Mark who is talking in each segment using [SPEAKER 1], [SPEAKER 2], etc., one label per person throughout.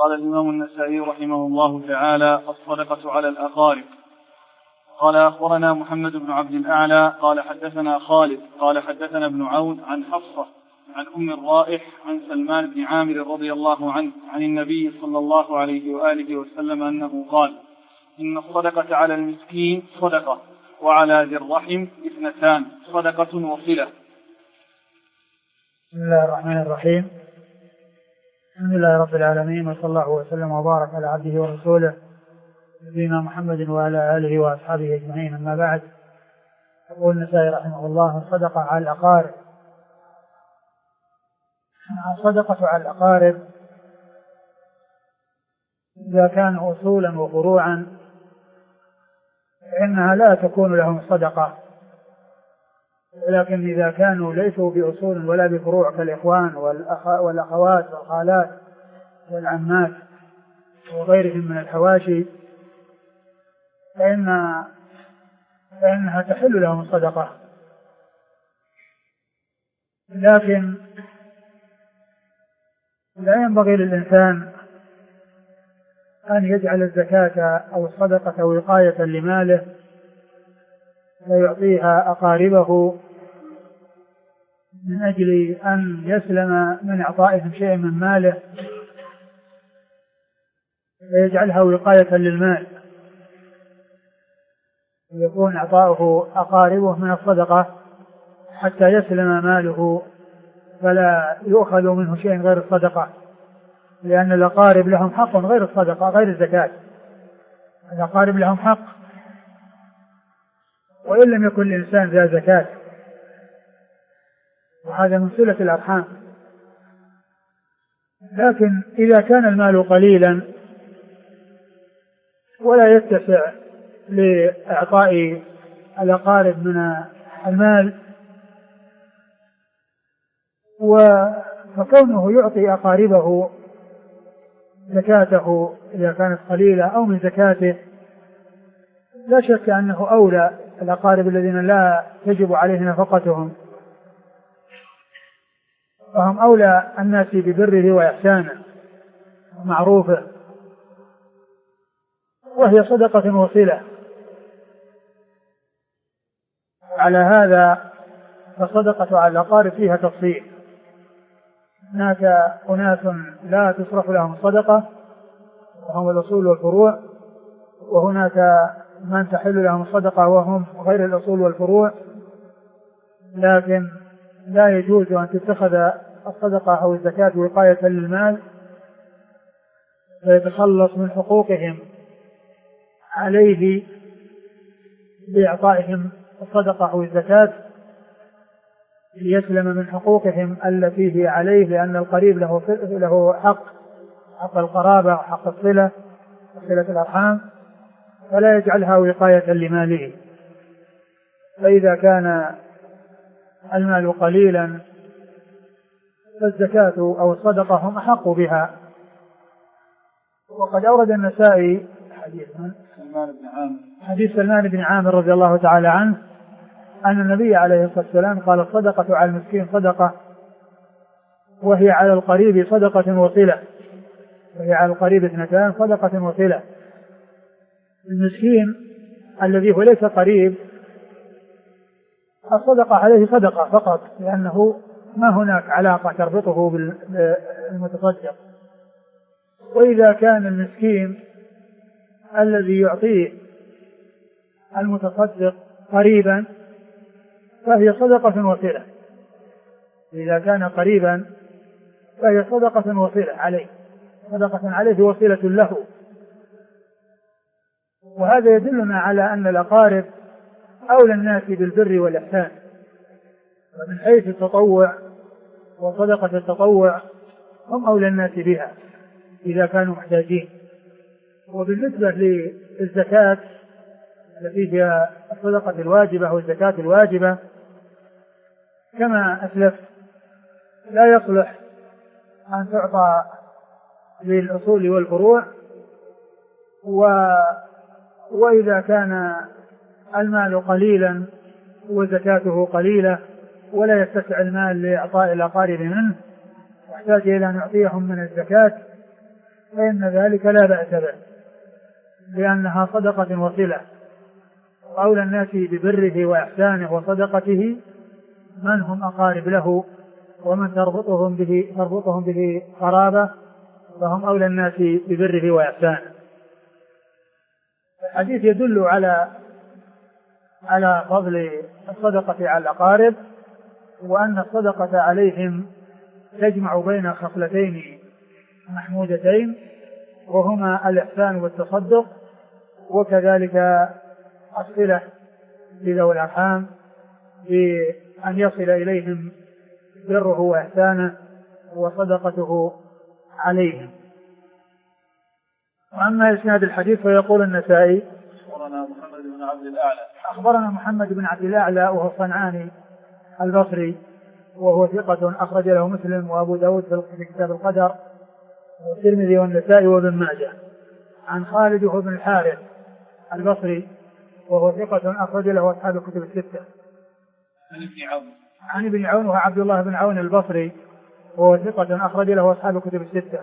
[SPEAKER 1] قال الإمام النسائي رحمه الله تعالى: الصدقة على الأقارب. قال أخبرنا محمد بن عبد الأعلى قال حدثنا خالد قال حدثنا ابن عون عن حفصة عن أم الرائح عن سلمان بن عامر رضي الله عنه عن النبي صلى الله عليه وآله وسلم أنه قال: إن الصدقة على المسكين صدقة، وعلى ذي الرحم اثنتان، صدقة وصلة.
[SPEAKER 2] بسم الله الرحمن الرحيم. الحمد لله رب العالمين، وصلى الله وسلم وبارك على عبده ورسوله نبينا محمد وعلى آله وأصحابه أجمعين. أما بعد، يقول النسائي رحمه الله: الصدقة على الأقارب. الصدقة على الأقارب إذا كانوا أصولا وفروعا فإنها لا تكون لهم صدقة، ولكن إذا كانوا ليسوا بأصول ولا بفروع كالإخوان والأخوات والخالات والعمات وغيرهم من الحواشي فإنها تحل لهم الصدقة. لكن لا ينبغي للإنسان أن يجعل الزكاة أو الصدقة وقاية لماله فيعطيها أقاربه من أجل أن يسلم من إعطائهم شيء من ماله، فيجعلها وقاية للمال، ويكون إعطاؤه أقاربه من الصدقة حتى يسلم ماله فلا يؤخذ منه شيء غير الصدقة، لأن الأقارب لهم حق غير الصدقة غير الزكاة. الأقارب لهم حق، وإن لم يكن الإنسان ذا زكاة، وهذا من صلة الأرحام. لكن إذا كان المال قليلا ولا يتسع لإعطاء الأقارب من المال، فكونه يعطي أقاربه زكاته إذا كانت قليلة أو من زكاته، لا شك أنه أولى الأقارب الذين لا تجب عليه نفقتهم، وهم أولى الناس ببره وإحسانه ومعروفه، وهي صدقة وصلة. على هذا فالصدقة على الأقارب فيها تفصيل. هناك أناس لا تصرف لهم صدقة وهم الأصول والفروع، وهناك من تحل لهم الصدقة وهم غير الأصول والفروع، لكن لا يجوز أن تتخذ الصدقة أو الزكاة وقاية للمال فيتخلص من حقوقهم عليه بإعطائهم الصدقة أو الزكاة ليسلم من حقوقهم التي هي عليه، لأن القريب له حق القرابة وحق الصلة وصلة الأرحام، فلا يجعلها وقاية لماله. فإذا كان المال قليلا فالزكاة أو الصدقة هم أحق بها. وقد أورد النسائي حديث سلمان بن عامر رضي الله تعالى عنه أن النبي عليه الصلاة والسلام قال: الصدقة على المسكين صدقة، وهي على القريب صدقة وصلة. وهي على القريب اثنتان، صدقة وصلة. المسكين الذي هو ليس قريب الصدقة عليه صدقة فقط، لأنه ما هناك علاقة تربطه بالمتصدق. وإذا كان المسكين الذي يعطيه المتصدق قريبا فهي صدقة وصلة. إذا كان قريبا فهي صدقة وصلة عليه، صدقة عليه وصلة له. وهذا يدلنا على أن الأقارب أولى الناس بالبر والإحسان، ومن حيث التطوع وصدقة التطوع هم أولى الناس بها إذا كانوا محتاجين. وبالنسبة للزكاة التي هي الصدقة الواجبة والزكاة الواجبة كما أسلف لا يصلح أن تعطى للأصول والفروع، وإذا كان المال قليلا وزكاته قليلة ولا يتسع المال لإعطاء الأقارب منه واحتاج إلى أن يعطيهم من الزكاة، فإن ذلك لا بأس به، لأنها صدقة وصلة. أولى الناس ببره وإحسانه وصدقته من هم أقارب له ومن تربطهم به قرابة، فهم أولى الناس ببره وإحسانه. الحديث يدل على فضل الصدقة على الأقارب، وأن الصدقة عليهم تجمع بين خصلتين محمودتين، وهما الإحسان والتصدق، وكذلك الصلة لذوي الأرحام بأن يصل إليهم بره وإحسانه وصدقته عليهم. وأما إسناد الحديث فيقول النسائي: أخبرنا محمد بن عبد الأعلى وهو الصنعاني البصري وهو ثقة أخرج له مسلم وأبو داود في كتاب القدر والترمذي والنسائي وابن ماجه. عن خالد بن الحارث البصري وهو ثقة أخرج له أصحاب الكتب الستة. عن ابن عون وهو عبد الله بن عون البصري وهو ثقة أخرج له أصحاب الكتب الستة.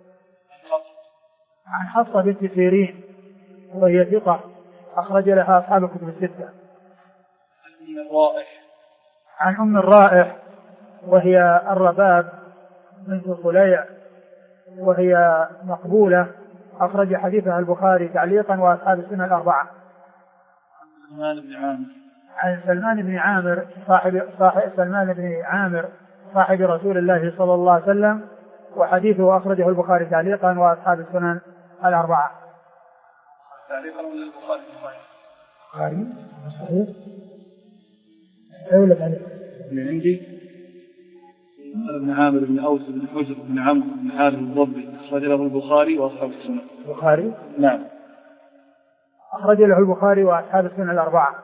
[SPEAKER 2] عن حفصة بنت سيرين وهي ثقة أخرج لها أصحاب الكتب الستة. عن أم الرائح وهي الرباب بنت صليع وهي مقبولة أخرج حديثها البخاري تعليقا وأصحاب السنة الأربعة. عن سلمان بن عامر صاحب رسول الله صلى الله عليه وسلم وحديثه أخرجه البخاري تعليقا وأصحاب السنن الأربعة.
[SPEAKER 1] تعليقا للبخاري
[SPEAKER 2] صحيح. أولى تعليق
[SPEAKER 1] من عندي ابن عامر بن أوس بن حجر بن عمرو بن حارث الضبي أخرج له البخاري وأصحاب السنن.
[SPEAKER 2] البخاري؟
[SPEAKER 1] نعم.
[SPEAKER 2] أخرج له البخاري وأصحاب السنن الأربعة.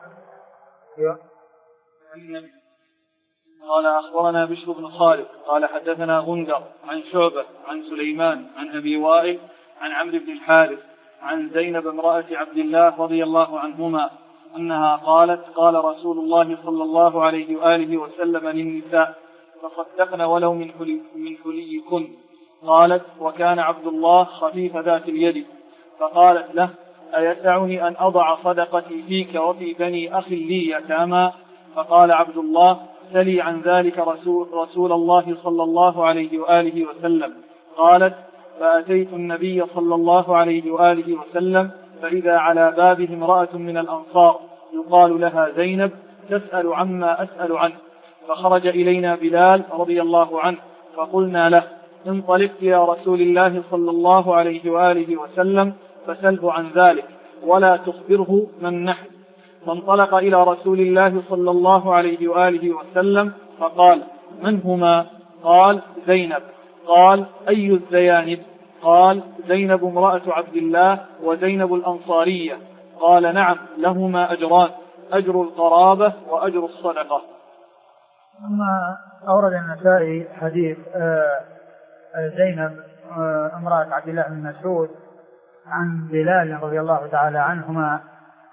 [SPEAKER 1] قال أخبرنا بشر بن خالد قال حدثنا غندر عن شعبة عن سليمان عن أبي وائل عن عمرو بن الحارث عن زينب امرأة عبد الله رضي الله عنهما أنها قالت: قال رسول الله صلى الله عليه وآله وسلم للنساء: تصدقن ولو من حليكن. قالت: وكان عبد الله خفيف ذات اليد، فقالت له: أيسعني أن أضع صدقتي فيك وفي بني أخ لي يتامى؟ فقال عبد الله: سلي عن ذلك رسول الله صلى الله عليه وآله وسلم. قالت: فأتيت النبي صلى الله عليه وآله وسلم فإذا على بابه امرأة من الأنصار يقال لها زينب تسأل عما أسأل عنه، فخرج إلينا بلال رضي الله عنه فقلنا له: انطلق إلى رسول الله صلى الله عليه وآله وسلم فسله عن ذلك ولا تخبره من نحن. فانطلق إلى رسول الله صلى الله عليه وآله وسلم فقال: من هما؟ قال: زينب. قال: أي الزيانب؟ قال: زينب امرأة عبد الله وزينب الأنصارية. قال: نعم، لهما أجران، أجر القرابة وأجر الصدقة.
[SPEAKER 2] ثم أورد النسائي حديث زينب امرأة عبد الله بن مسعود عن بلال رضي الله تعالى عنهما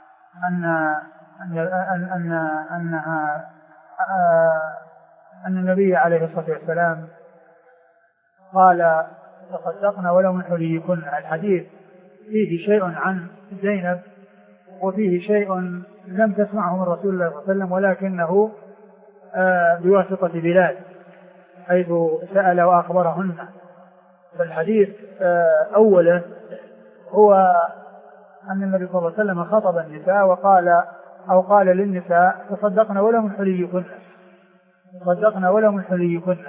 [SPEAKER 2] أن النبي عليه الصلاة والسلام قال: تصدقنا ولو من حليكن. الحديث فيه شيء عن زينب وفيه شيء لم تسمعه من رسول الله صلى الله عليه وسلم، ولكنه بواسطة بلال حيث سأل وأخبرهن. فالحديث أوله هو أن النبي صلى الله عليه وسلم خطب النساء قال للنساء: تصدقنا ولو من حليكن، تصدقنا ولو من حليكن.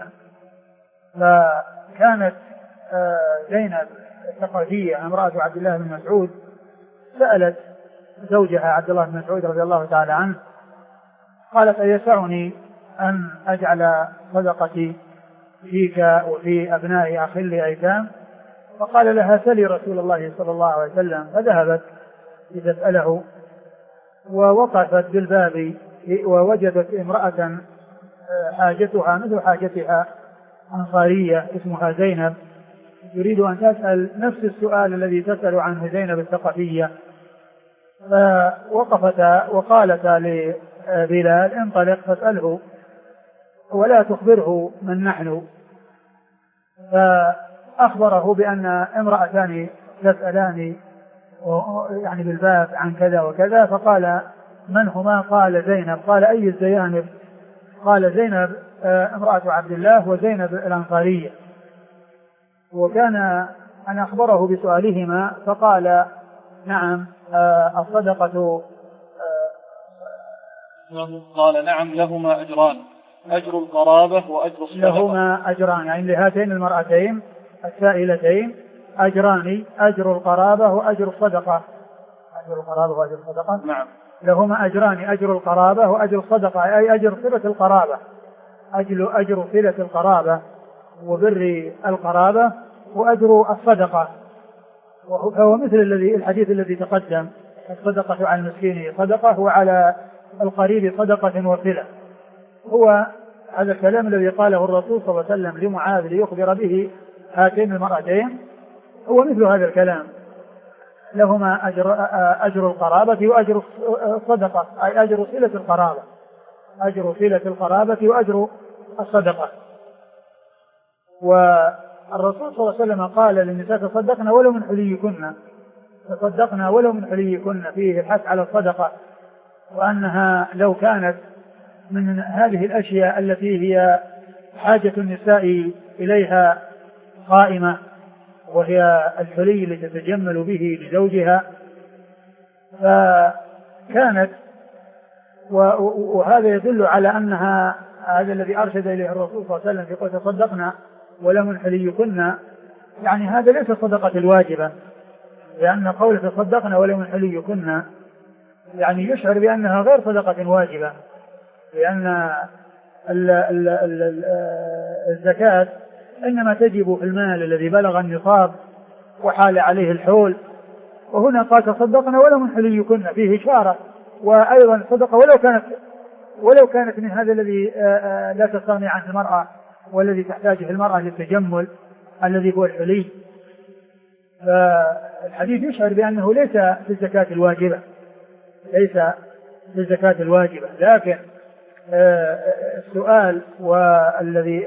[SPEAKER 2] فكانت زينب الثقفية امرأة عبد الله بن مسعود سألت زوجها عبد الله بن مسعود رضي الله تعالى عنه، قالت: أيسعني أن أجعل صدقتي فيك وفي أبناء أخ لي أيتام؟ فقال لها: سلي رسول الله صلى الله عليه وسلم. فذهبت لتسأله ووقفت بالباب ووجدت امرأة حاجتها مثل حاجتها أنصارية اسمها زينب تريد أن تسأل نفس السؤال الذي تسأل عنه زينب الثقفية. فوقفتا وقالتا لبلال: انطلق فاسأله ولا تخبره من نحن. أخبره بأن امرأتان تسألان يعني بالباب عن كذا وكذا، فقال من هما؟ قال زينب. قال أي الزيانب؟ قال زينب امرأة عبد الله وزينب الأنصارية. وكان أن أخبره بسؤالهما فقال نعم الصدقة
[SPEAKER 1] قال نعم لهما أجران، أجر القرابة وأجر الصدقة.
[SPEAKER 2] لهما أجران يعني لهاتين المرأتين السائلتين أجران، أجر القرابة وأجر الصدقة. أجر القرابة وأجر الصدقة
[SPEAKER 1] نعم.
[SPEAKER 2] لهما أجران، أجر القرابة وأجر الصدقة، أي أجر صلة القرابة، أجر صلة القرابة وبر القرابة وأجر الصدقة. وهو مثل الحديث الذي تقدم، الصدقة على المسكين صدقة وعلى القريب صدقة وصلة. هو هذا الكلام الذي قاله الرسول صلى الله عليه وسلم لمعاذ ليخبر به هاتين المرأتين هو مثل هذا الكلام. لهما أجر القرابة وأجر الصدقة، أي أجر صلة القرابة، أجر صلة القرابة وأجر الصدقة. والرسول صلى الله عليه وسلم قال للنساء تصدقنا ولو من حليكن، تصدقنا ولو من حليكن، فيه الحث على الصدقة، وأنها لو كانت من هذه الأشياء التي هي حاجة النساء إليها قائمة، وهي الحلي التي تتجمل به لزوجها، فكانت وهذا يدل على أنها هذا الذي أرشد إليه الرسول صلى الله عليه وسلم في قول تصدقنا ولو من حليكن، يعني هذا ليس الصدقة الواجبة، لأن قول تصدقنا ولو من حليكن يعني يشعر بأنها غير صدقة واجبة، لأن الزكاة إنما تجب في المال الذي بلغ النصاب وحال عليه الحول، وهنا قال تصدقنا ولو من حليكن فيه إشارة. وأيضا الصدقة ولو كانت من هذا الذي لا تستغني عنه المرأة والذي تحتاجه المرأة للتجمل الذي هو الحلي، فالحديث يشعر بأنه ليس في الزكاة الواجبة، ليس في الزكاة الواجبة. لكن السؤال والذي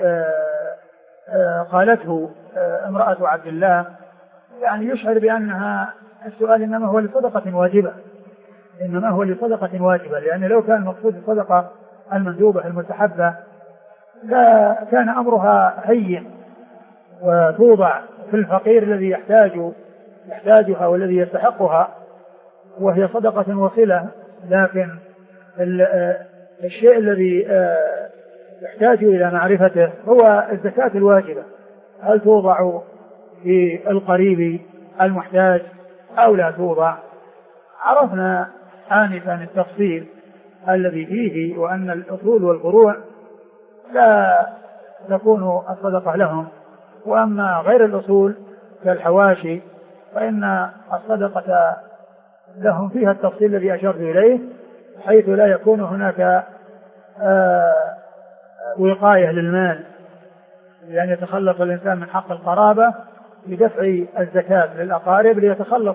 [SPEAKER 2] قالته امرأة عبد الله يعني يشعر بأنها السؤال إنما هو لصدقة واجبة، إنما هو لصدقة واجبة، لأن لو كان المقصود الصدقة المندوبة المستحبة لا كان أمرها هين وتوضع في الفقير الذي يحتاجها والذي يستحقها، وهي صدقة وصلة. لكن الشيء الذي يحتاج إلى معرفته هو الزكاة الواجبة، هل توضع في القريب المحتاج أو لا توضع. عرفنا آنفا التفصيل الذي فيه، وأن الأصول والفروع لا تكون الصدقة لهم، وأما غير الأصول كالحواشي فإن الصدقة لهم فيها التفصيل الذي أشرت إليه، حيث لا يكون هناك وقاية للمال، لأن يتخلص الإنسان من حق القرابة بدفع الزكاة للأقارب ليتخلص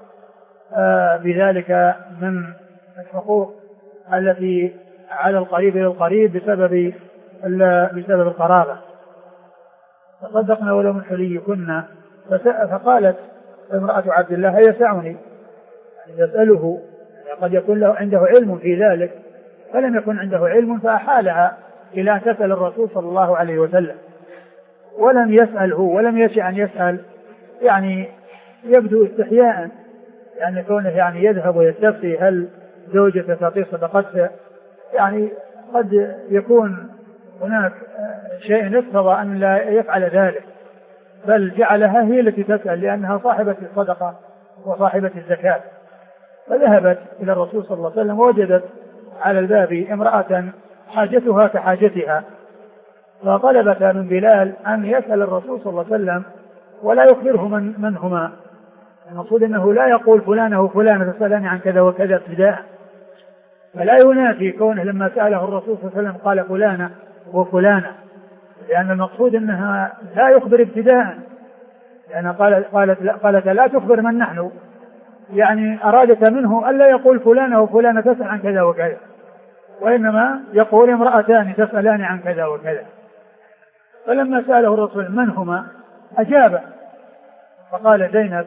[SPEAKER 2] بذلك من الحقوق التي على القريب للقريب بسبب القرابة. تصدقنا ولو من حليكن. فقالت امرأة عبد الله يسعني، يسأله، قد يكون له عنده علم في ذلك، فلم يكن عنده علم فأحالها إلى أن تسأل الرسول صلى الله عليه وسلم، ولم يسأله ولم يشأ أن يسأل، يعني يبدو استحياء، يعني كونه يعني يذهب ويستفتي هل زوجته تعطيه صدقته، يعني قد يكون هناك شيء يقتضى أن لا يفعل ذلك، بل جعلها هي التي تسأل لأنها صاحبة الصدقة وصاحبة الزكاة. فذهبت إلى الرسول صلى الله عليه وسلم ووجدت على الباب امرأة حاجتها كحاجتها، فطلبت من بلال أن يسأل الرسول صلى الله عليه وسلم ولا يخبره من هما. المقصود أنه لا يقول فلانة وفلانة تسألني عن كذا وكذا ابتداء، فلا ينافي كونه لما سأله الرسول صلى الله عليه وسلم قال فلانة وفلانة، لأن المقصود أنها لا يخبر ابتداء، لأن قالت لا تخبر من نحن، يعني أرادت منه ألا يقول فلانة وفلانة تسأل عن كذا وكذا، وإنما يقول امرأتان تسألان عن كذا وكذا. فلما سأله الرسول من هما أجاب، فقال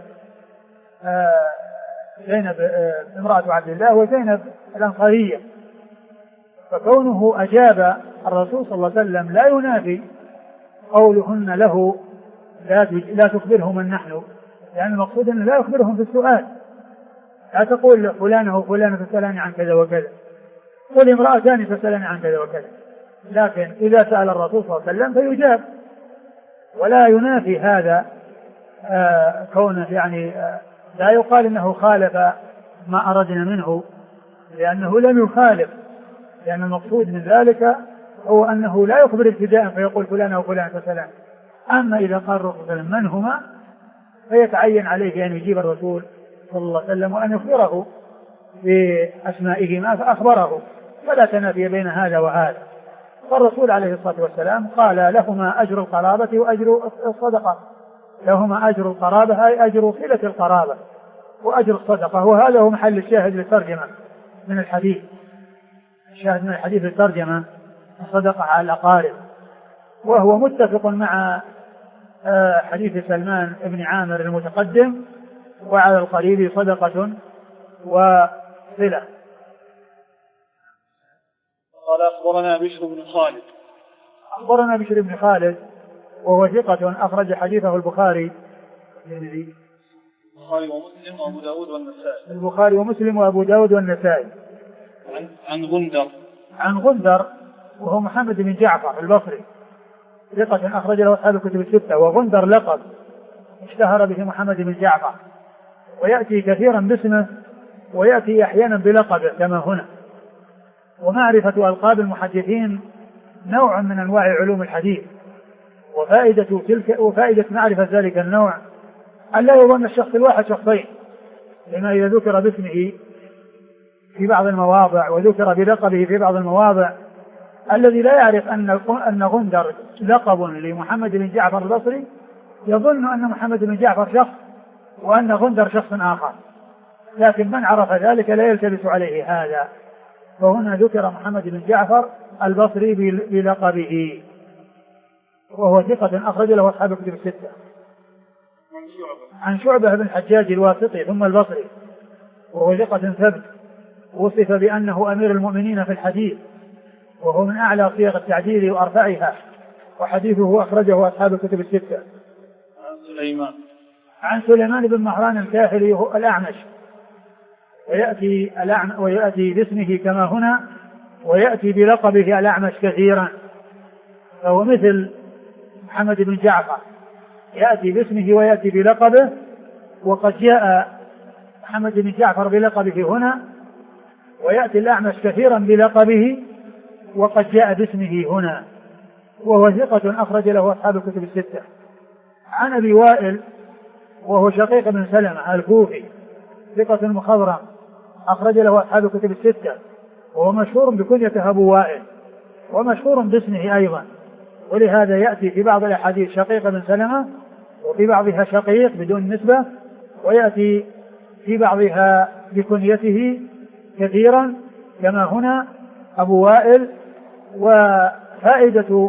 [SPEAKER 2] زينب امرأة عبد الله وزينب الأنصارية، فكونه أجاب الرسول صلى الله عليه وسلم لا ينافي قولهن له لا تخبرهم من نحن، لأن المقصود أنه لا يخبرهم في السؤال، لا تقول فلانة وفلانة تسألني عن كذا وكذا، قل امرأتان تسألني عن كذا وكذا، لكن إذا سأل الرسول صلى الله عليه وسلم فيجاب، ولا ينافي هذا كونه يعني لا يقال إنه خالف ما أردنا منه، لأنه لم يخالف، لأن المقصود من ذلك هو أنه لا يخبر ابتداء فيقول فلانة وفلانة تسألني. أما إذا قال الرسول من هما فيتعين عليه أن يجيب الرسول صلى الله عليه وسلم وأن يخبره بأسمائهما فأخبره، فلا تنافي بين هذا وهذا. فالرسول عليه الصلاة والسلام قال لهما أجر القرابة وأجر الصدقة، لهما أجر القرابة أي أجر صلة القرابة وأجر الصدقة، وهذا هو محل الشاهد للترجمة من الحديث، الشاهد من الحديث للترجمة الصدقة على الأقارب، وهو متفق مع حديث سلمان بن عامر المتقدم وعلى القريب صدقة وصلة.
[SPEAKER 1] قال أخبرنا بشر بن خالد.
[SPEAKER 2] أخبرنا بشر بن خالد وهو ثقة أخرج حديثه البخاري
[SPEAKER 1] ومسلم وأبو داود والنسائي.
[SPEAKER 2] البخاري ومسلم وأبو داود والنسائي. عن غندر وهو محمد بن جعفر البصري ثقة أخرج له أصحاب الكتب الستة، وغندر لقب اشتهر به محمد بن جعفر، ويأتي كثيرا باسمه ويأتي أحيانا بلقبه كما هنا. ومعرفة ألقاب المحدثين نوع من أنواع علوم الحديث، وفائدة معرفة ذلك النوع أن لا يظن الشخص الواحد شخصين، لما إذا ذكر باسمه في بعض المواضع وذكر بلقبه في بعض المواضع، الذي لا يعرف أن غندر لقب لمحمد بن جعفر البصري يظن أن محمد بن جعفر شخص وأن غندر شخص آخر، لكن من عرف ذلك لا يلتبس عليه هذا. فهنا ذكر محمد بن جعفر البصري بلقبه، وهو ثقة أخرج له أصحاب الكتب الستة. عن شعبة بن الحجاج الواسطي ثم البصري، وهو ثقة ثبت، وصف بأنه أمير المؤمنين في الحديث، وهو من أعلى صيغ التعديل وأرفعها، وحديثه أخرجه أصحاب الكتب الستة. عن سليمان بن مهران الكاهلي الأعمش، ويأتي باسمه كما هنا، ويأتي بلقبه الأعمش كثيرا، فهو مثل محمد بن جعفر يأتي باسمه ويأتي بلقبه، وقد جاء محمد بن جعفر بلقبه هنا، ويأتي الأعمش كثيرا بلقبه وقد جاء باسمه هنا، وهو ثقة أخرج له أصحاب الكتب الستة. عن أبي وائل وهو شقيق بن سلمة الكوفي ثقة مخضرم أخرج له أصحاب الكتب الستة، وهو مشهور بكنيته أبو وائل، ومشهور باسمه أيضا، ولهذا يأتي في بعض الأحاديث شقيق بن سلمة، وفي بعضها شقيق بدون نسبة، ويأتي في بعضها بكنيته كثيرا كما هنا أبو وائل. وفائدة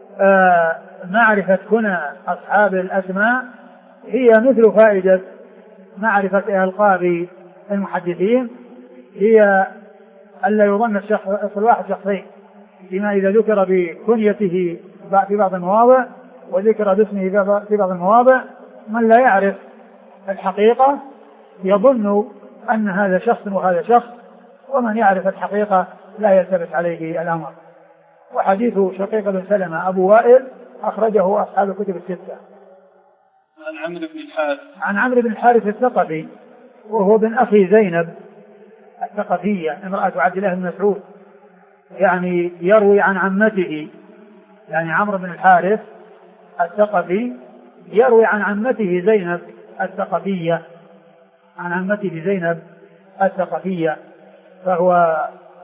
[SPEAKER 2] معرفة كنى أصحاب الأسماء هي مثل فائدة معرفة ألقاب المحدثين، هي ألا يظن الشخص الواحد شخصين، فيما إذا ذكر بكنيته في بعض المواضع وذكر باسمه في بعض المواضع، من لا يعرف الحقيقة يظن أن هذا شخص وهذا شخص، ومن يعرف الحقيقة لا يلتبس عليه الأمر. وحديث شقيق بن سلمة أبو وائل أخرجه أصحاب الكتب الستة. عن عمرو بن الحارث الثقفي وهو ابن أخي زينب الثقفية امرأة عبد الله بن مسعود، يعني يروي عن عمته، يعني عمرو بن الحارث الثقفي يروي عن عمته زينب الثقفية، عن عمته زينب الثقفية، فهو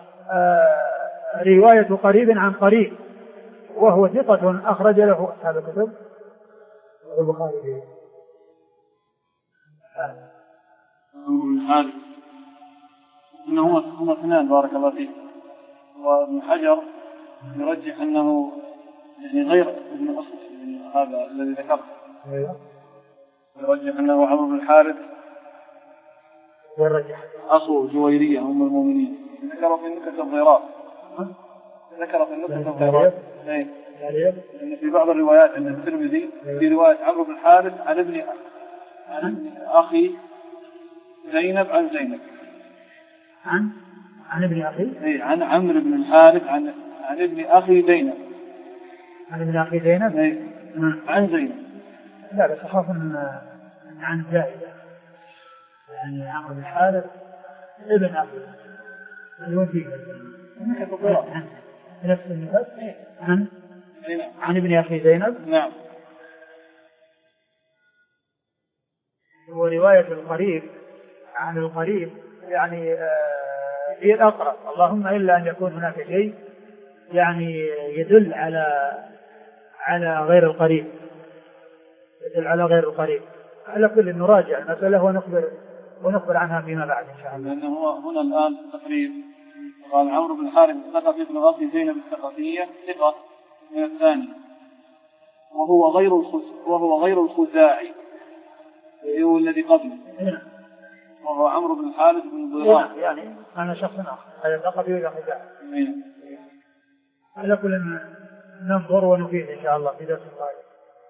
[SPEAKER 2] رواية قريب عن قريب، وهو ثقة أخرج له أصحاب الكتب البخاري.
[SPEAKER 1] إنه هم اثنان بارك الله فيه، وابن حجر يرجح أنه يعني غير ابن أخص هذا الذي ذكره، يرجح أنه عمرو بن الحارث
[SPEAKER 2] والرجح
[SPEAKER 1] أخو جويرية أم المؤمنين. ذكر في النكت الضراب إن في بعض الروايات عند الترمذي في رواية عمرو بن الحارث عن ابن أخي زينب عن زينب
[SPEAKER 2] عن ابن أخي
[SPEAKER 1] عن عمرو بن الحارث عن ابن أخي زينب
[SPEAKER 2] عن ابن أخي زينب
[SPEAKER 1] عن زينب.
[SPEAKER 2] لا بس أخاف عن زائدة يعني عمرو بن الحارث ابن أخي الوفي نفس النفس عن ابن أخي زينب.
[SPEAKER 1] نعم.
[SPEAKER 2] ورواية القريب عن القريب يعني هي الأقرب، اللهم إلا أن يكون هناك شيء يعني يدل على غير القريب، يدل على غير القريب. على كل نراجع المسألة ونخبر عنها فيما بعد إن شاء الله.
[SPEAKER 1] لأنه هنا الآن تقريب قال عمرو بن الحارث الثقفي ابن أخي زينب الثقفية ثقة من الثاني وهو غير الخزاعي هو الذي قبله وهو عمرو بن الحارث بن ضرار
[SPEAKER 2] يعني أنا شخص آخر هذا ثقفي ولا خزاعي. على كل ننظر ونفيد إن شاء الله في درس القادم.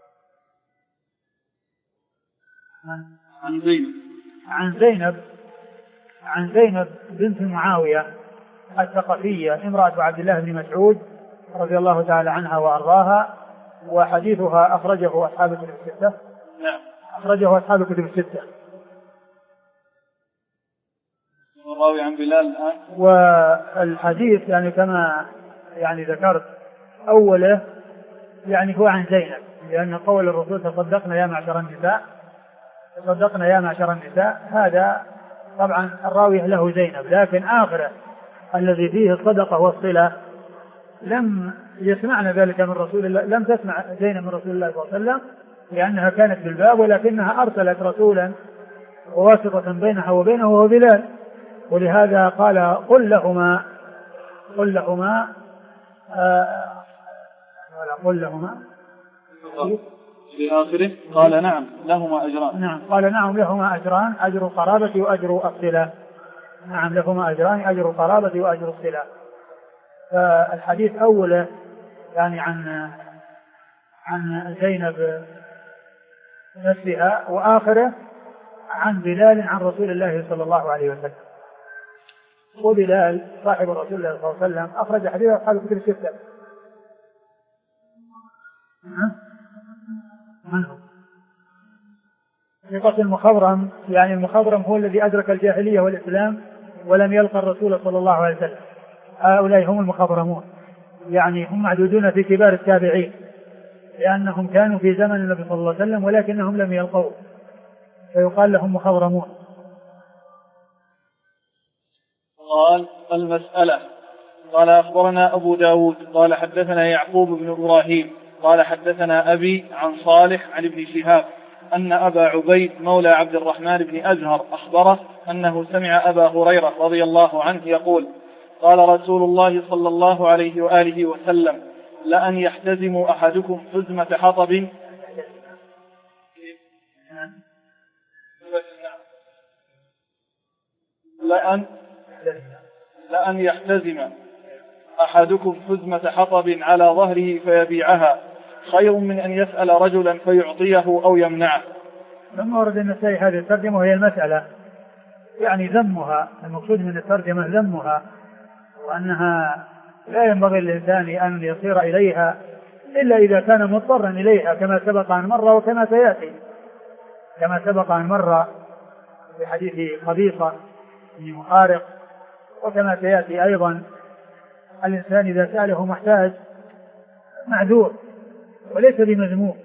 [SPEAKER 2] عن زينب بنت معاوية الثقفية امرأة عبد الله بن مسعود رضي الله تعالى عنها وأرضاها، وحديثها أخرجه أصحاب الكتب الستة.
[SPEAKER 1] نعم.
[SPEAKER 2] أخرجه أصحاب الكتب الستة.
[SPEAKER 1] راوي عن بلال الآن.
[SPEAKER 2] والحديث يعني كما يعني ذكرت أوله يعني هو عن زينب، لأن قول الرسول تصدقنا يا معشر النساء هذا طبعا الراوي له زينب، لكن آخره الذي فيه الصدقة والصلة لم يسمعنا ذلك من رسول الله، لم تسمع زينب من رسول الله صلى الله عليه وسلم لأنها كانت بالباب، ولكنها أرسلت رسولا وواسطة بينها وبينه وهو بلال، ولهذا قال قل لهما
[SPEAKER 1] في آخره قال نعم لهما أجران.
[SPEAKER 2] نعم قال نعم لهما أجران، أجر القرابة وأجر الصلة. نعم لهما أجران، أجر القرابة وأجر الصلة. فالحديث أوله يعني عن زينب نفسها، وآخره عن بلال عن رسول الله صلى الله عليه وسلم. وبلال صاحب رسول الله صلى الله عليه وسلم أخرج حديث أصحاب الكتب الستة. من هو؟ ثقة المخضرم، يعني المخضرم هو الذي أدرك الجاهلية والإسلام ولم يلقى الرسول صلى الله عليه وسلم. هؤلاء هم المخضرمون، يعني هم معدودون في كبار التابعين لأنهم كانوا في زمن النبي صلى الله عليه وسلم ولكنهم لم يلقوه، فيقال لهم مخضرمون.
[SPEAKER 1] قال المسألة قال أخبرنا أبو داود قال حدثنا يعقوب بن إبراهيم قال حدثنا أبي عن صالح عن ابن شهاب أن أبا عبيد مولى عبد الرحمن بن أزهر أخبره أنه سمع أبا هريرة رضي الله عنه يقول قال رسول الله صلى الله عليه وآله وسلم لأن يحتزم أحدكم حزمة حطب لأن يحتزم أحدكم حزمة حطب على ظهره فيبيعها خير من أن يسأل رجلا فيعطيه أو يمنعه.
[SPEAKER 2] لما ورد النسائي هذه الترجمة وهي المسألة يعني ذمها، المقصود من الترجمة ذمها، وأنها لا ينبغي للإنسان أن يصير إليها إلا إذا كان مضطرا إليها، كما سبق أن مر وكما سيأتي، كما سبق أن مر في حديث قبيصة بن محارق، وكما سيأتي أيضا الإنسان إذا سأله محتاج معذور وليس بمذموم،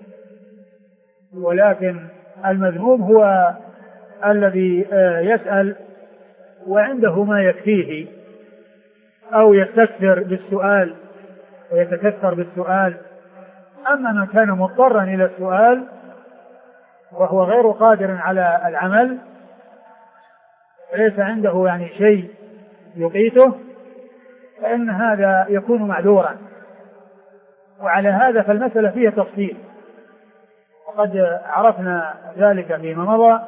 [SPEAKER 2] ولكن المذموم هو الذي يسأل وعنده ما يكفيه أو يستكثر بالسؤال ويتكثر بالسؤال. أما من كان مضطرا إلى السؤال وهو غير قادر على العمل ليس عنده يعني شيء يقيته فإن هذا يكون معذورا. وعلى هذا فالمسألة فيها تفصيل، وقد عرفنا ذلك فيما مضى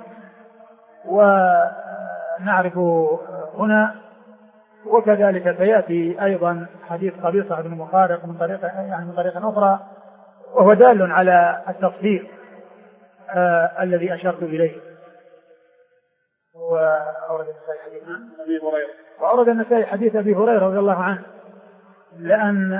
[SPEAKER 2] ونعرف هنا. وكذلك سيأتي أيضا حديث قبيصة بن مخارق من طريق أخرى، وهو دال على التفصيل الذي أشرت إليه. وأورد النسائي حديث أبي هريرة رضي الله عنه لأن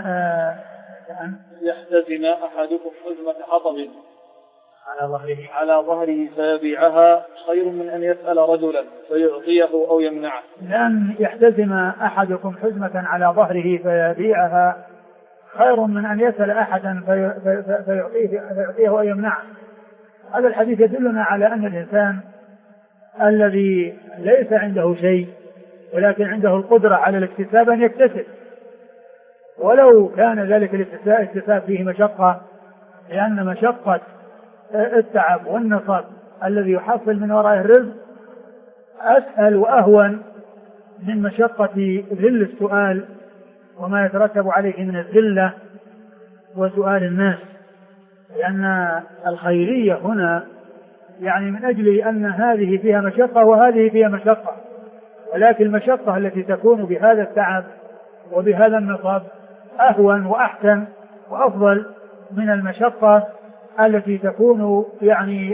[SPEAKER 1] يحتزم أحدكم حزمة حطب على ظهره فيبيعها خير من أن يسأل رجلا فيعطيه أو يمنعه.
[SPEAKER 2] لأن يحتزم أحدكم حزمة على ظهره فيبيعها خير من أن يسأل أحدا فيعطيه أو يمنعه. هذا الحديث يدلنا على أن الإنسان الذي ليس عنده شيء ولكن عنده القدرة على الاكتساب أن يكتسب، ولو كان ذلك الاكتساب فيه مشقة، لأن مشقة التعب والنصب الذي يحصل من وراء الرزق أسهل وأهون من مشقة ذل السؤال وما يترتب عليه من الذلة وسؤال الناس. لأن الخيرية هنا يعني من أجل أن هذه فيها مشقة وهذه فيها مشقة، ولكن المشقة التي تكون بهذا التعب وبهذا النصب أهون وأحسن وأفضل من المشقة التي تكون يعني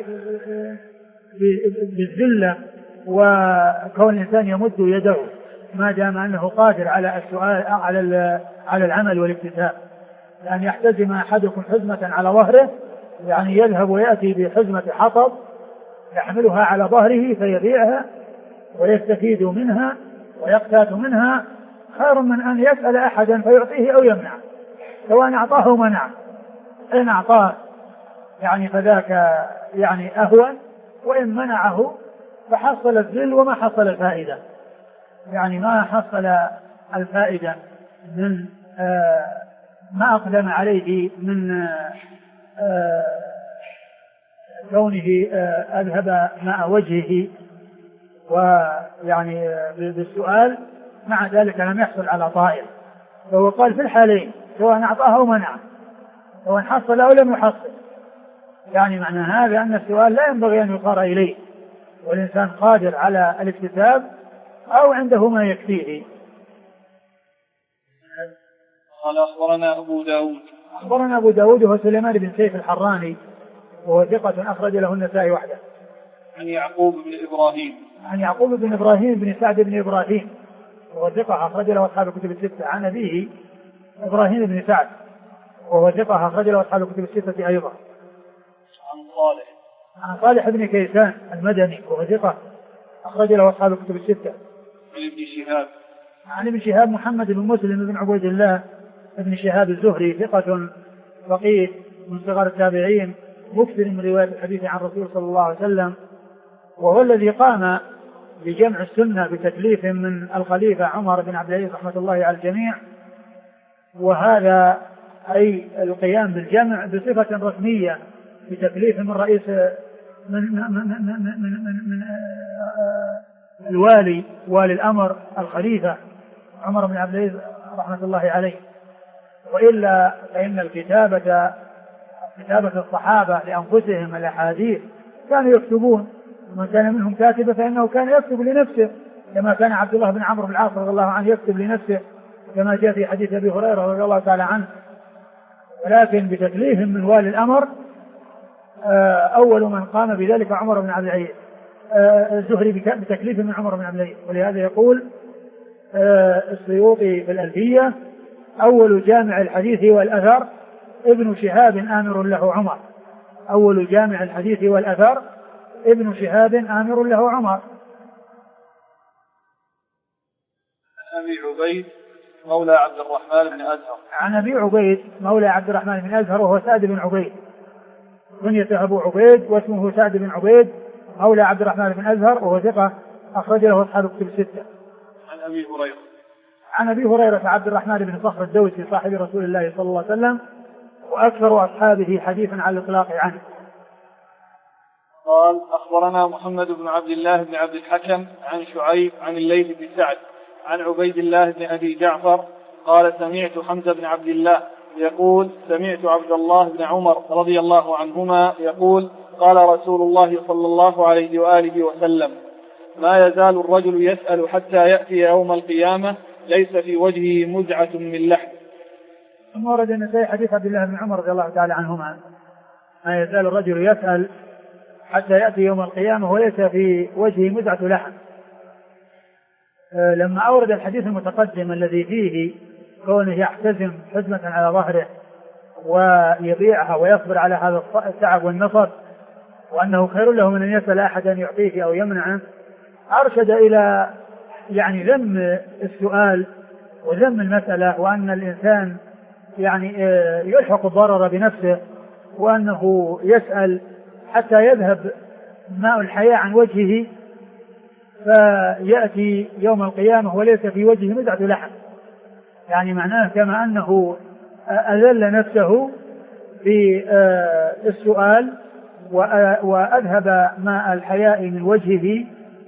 [SPEAKER 2] بالذلة وكون الإنسان يمد يده ما دام أنه قادر على السؤال على العمل والاكتساب. لأن يحتزم أحدكم حزمة على ظهره يعني يذهب ويأتي بحزمة حطب يحملها على ظهره فيبيعها ويستفيد منها ويقتات منها خير من أن يسأل أحدا فيعطيه أو يمنعه، سواء أعطاه أو منعه. إن أعطاه يعني فذاك يعني أهون، وإن منعه فحصل الذل وما حصل الفائدة، يعني ما حصل الفائدة من ما أقدم عليه من كونه أذهب ماء وجهه ويعني بالسؤال، مع ذلك لم يحصل على طائر. فهو قال في الحالين سواء أعطاه أو منعه، سواء حصل أو لم يحصل، يعني معنى هذا أن السؤال لا ينبغي أن يقار إليه، والإنسان قادر على الاكتساب أو عنده ما يكفيه.
[SPEAKER 1] قال أخبرنا أبو داود.
[SPEAKER 2] أخبرنا أبو داود هو سليمان بن سيف الحراني وهو ثقة أخرج له النسائي وحده.
[SPEAKER 1] عن يعقوب بن إبراهيم.
[SPEAKER 2] عن يعقوب بن إبراهيم بن سعد بن إبراهيم وهو ثقة أخرج له أصحاب الكتب الستة. عن أبيه إبراهيم بن سعد وهو ثقة أخرج له أصحاب الكتب الستة أيضا. عن صالح بن كيسان المدني وهو ثقة أخرج له أصحاب الكتب الستة. عن ابن شهاب محمد بن مسلم بن عبيد الله ابن شهاب الزهري ثقة فقيه من صغار التابعين مكثر من رواية الحديث عن رسول صلى الله عليه وسلم، وهو الذي قام بجمع السنة بتكليف من الخليفة عمر بن عبد العزيز رحمة الله على الجميع، وهذا أي القيام بالجمع بصفة رسمية بتكليف من رئيس من الوالي والي الأمر الخليفة عمر بن عبد العزيز رحمة الله عليه. وإلا فإن كتابة الصحابة لأنفسهم الأحاديث كانوا يكتبون، ومن كان منهم كاتبا فإنه كان يكتب لنفسه، كما كان عبد الله بن عمرو بن العاص رضي الله عنه يكتب لنفسه كما جاء في حديث أبي هريرة رضي الله تعالى عنه. ولكن بتكليف من والي الأمر أول من قام بذلك عمر بن عبد العزيز الزهري بتكليف من عمر بن عبد العزيز. ولهذا يقول السيوطي في الألفية أول جامع الحديث والأثر ابن شهاب آمر له عمر. أول جامع الحديث والأثر ابن شهاب آمر له عمر.
[SPEAKER 1] أبي عبيد مولى عبد الرحمن بن أزهر.
[SPEAKER 2] عن أبي عبيد مولى عبد الرحمن بن أزهر وهو سعد بن عبيد، كنيته أبو عبيد واسمه سعد بن عبيد مولى عبد الرحمن بن أزهر وهو ثقة أخرج له أصحاب الكتب الستة.
[SPEAKER 1] عن أبي هريرة.
[SPEAKER 2] عن أبي هريرة عبد الرحمن بن صخر الدوسي صاحب رسول الله صلى الله عليه وسلم وأكثر أصحابه حديثا على الإطلاق عنه.
[SPEAKER 1] قال أخبرنا محمد بن عبد الله بن عبد الحكم عن شعيب عن الليث بن سعد عن عبيد الله بن أبي جعفر قال سمعت حمزة بن عبد الله يقول: سمعت عبد الله بن عمر رضي الله عنهما يقول: قال رسول الله صلى الله عليه وآله وسلم: ما يزال الرجل يسأل حتى يأتي يوم القيامة ليس في وجهه مزعة من لحم.
[SPEAKER 2] ثم ورد النسائي حديث عبد الله بن عمر رضي الله تعالى عنهما: ما يزال الرجل يسأل حتى يأتي يوم القيامة وليس في وجهه مزعة لحم. لما أورد الحديث المتقدم الذي فيه كونه يحتزم حزمة على ظهره ويبيعها ويصبر على هذا التعب والنصب وأنه خير له من أن يسأل أحدا يعطيه أو يمنعه، أرشد إلى يعني ذم السؤال وذم المسألة، وأن الإنسان يعني يلحق الضرر بنفسه، وأنه يسأل حتى يذهب ماء الحياة عن وجهه فيأتي يوم القيامة وليس في وجهه مزعة لحم. يعني معناه كما أنه أذل نفسه في السؤال وأذهب ماء الحياء من وجهه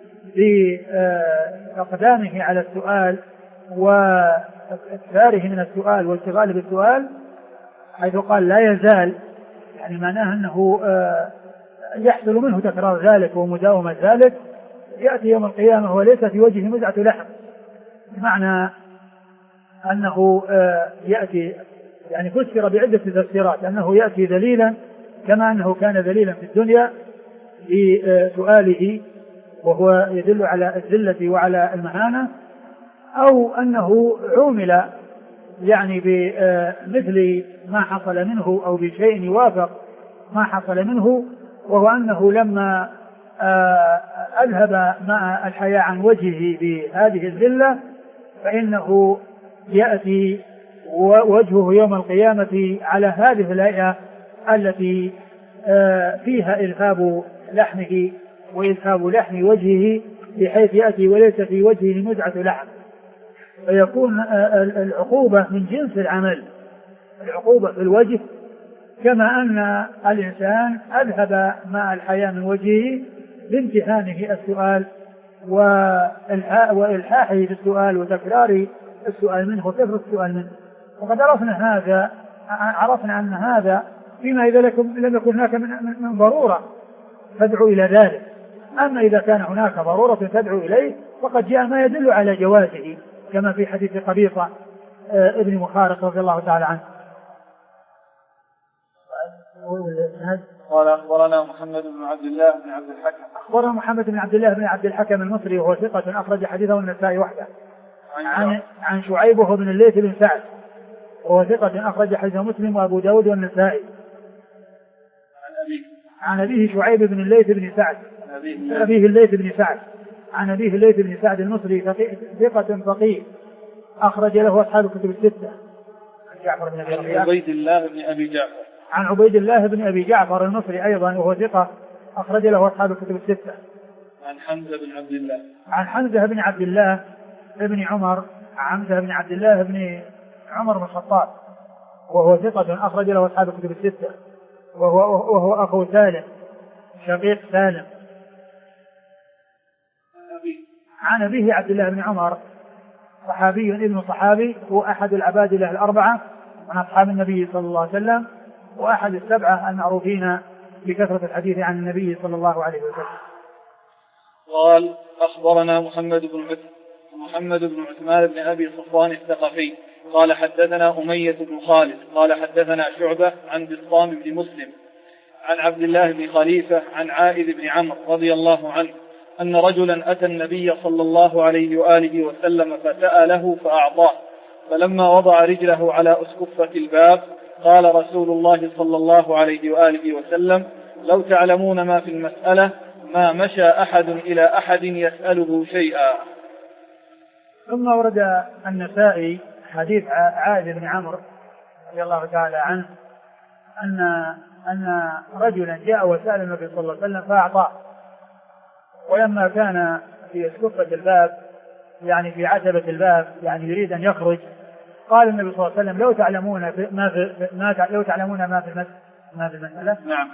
[SPEAKER 2] بأقدامه على السؤال وإكثاره من السؤال والاشتغال بالسؤال، حيث قال لا يزال، يعني معناه أنه يحصل منه تكرار ذلك ومداومة ذلك، يأتي يوم القيامة وليس في وجهه مزعة لحم، بمعنى أنه يأتي، يعني فسر بعدة تفسيرات، أنه يأتي ذليلا كما أنه كان ذليلا في الدنيا بسؤاله وهو يدل على الذلة وعلى المهانة، أو أنه عومل يعني بمثل ما حصل منه أو بشيء يوافق ما حصل منه، وهو أنه لما أذهب ماء الحياة عن وجهه بهذه الذلة فإنه يأتي وجهه يوم القيامة على هذه الهيئة التي فيها إذهاب لحمه وإذهاب لحم وجهه، بحيث يأتي وليس في وجهه مزعة لحم، فيكون العقوبة من جنس العمل، العقوبة في الوجه، كما أن الإنسان أذهب ماء الحياة من وجهه بامتحانه السؤال وإلحاحه في السؤال وتكرار السؤال منه وكثرة السؤال منه. وقد عرفنا أن هذا فيما إذا لم يكن هناك من ضرورة تدعو إلى ذلك، أما إذا كان هناك ضرورة تدعو إليه فقد جاء ما يدل على جوازه، كما في حديث قبيصة ابن مخارق رضي الله تعالى عنه.
[SPEAKER 1] قال: أخبرنا محمد بن عبد الله بن عبد الحكم.
[SPEAKER 2] أخبرنا محمد بن عبد الله بن عبد الحكم المصري وهو ثقة أخرج حديثه النسائي وحده. عن شعيب وهو بن الليث بن سعد وهو ثقة أخرج حديثه مسلم وأبو داود والنسائي. عن أبيه شعيب بن الليث بن سعد أبيه الليث بن سعد عن أبيه الليث بن سعد المصري ثقة فقيه أخرج له أصحاب الكتب الستة.
[SPEAKER 1] عن عبيد الله بن أبي جعفر.
[SPEAKER 2] عن عبيد الله بن أبي جعفر المصري أيضا وهو ثقة أخرج له أصحاب الكتب الستة.
[SPEAKER 1] عن حمزة بن عبد الله.
[SPEAKER 2] عن حمزة بن عبد الله ابن عمر، حمزة بن عبد الله بن عمر بن الخطاب وهو ثقة أخرج له أصحاب الكتب الستة، وهو أخو سالم شقيق سالم. عن أبيه عبد الله بن عمر صحابي ابن صحابي، هو أحد العباد له الأربعة من أصحاب النبي صلى الله عليه وسلم، وأحد السبعة المعروفين بكثرة الحديث عن النبي صلى الله عليه وسلم.
[SPEAKER 1] قال: أخبرنا محمد بن عثمان بن أبي صفوان الثقفي قال: حدثنا أمية بن خالد قال: حدثنا شعبة عن بسطام بن مسلم عن عبد الله بن خليفة عن عائذ بن عمرو رضي الله عنه أن رجلا أتى النبي صلى الله عليه وآله وسلم فسأله فأعطاه، فلما وضع رجله على أسقفة الباب قال رسول الله صلى الله عليه وآله وسلم: لو تعلمون ما في المسألة ما مشى أحد إلى أحد يسأله شيئا.
[SPEAKER 2] ثم ورد النسائي حديث عائذ بن عمرو رضي الله تعالى عنه أن رجلا جاء وسأل النبي صلى الله عليه وسلم فأعطاه، ولما كان في اسقفة الباب يعني في عتبة الباب يعني يريد أن يخرج، قال النبي صلى الله عليه وسلم: لو تعلمون ما في المسألة.
[SPEAKER 1] نعم.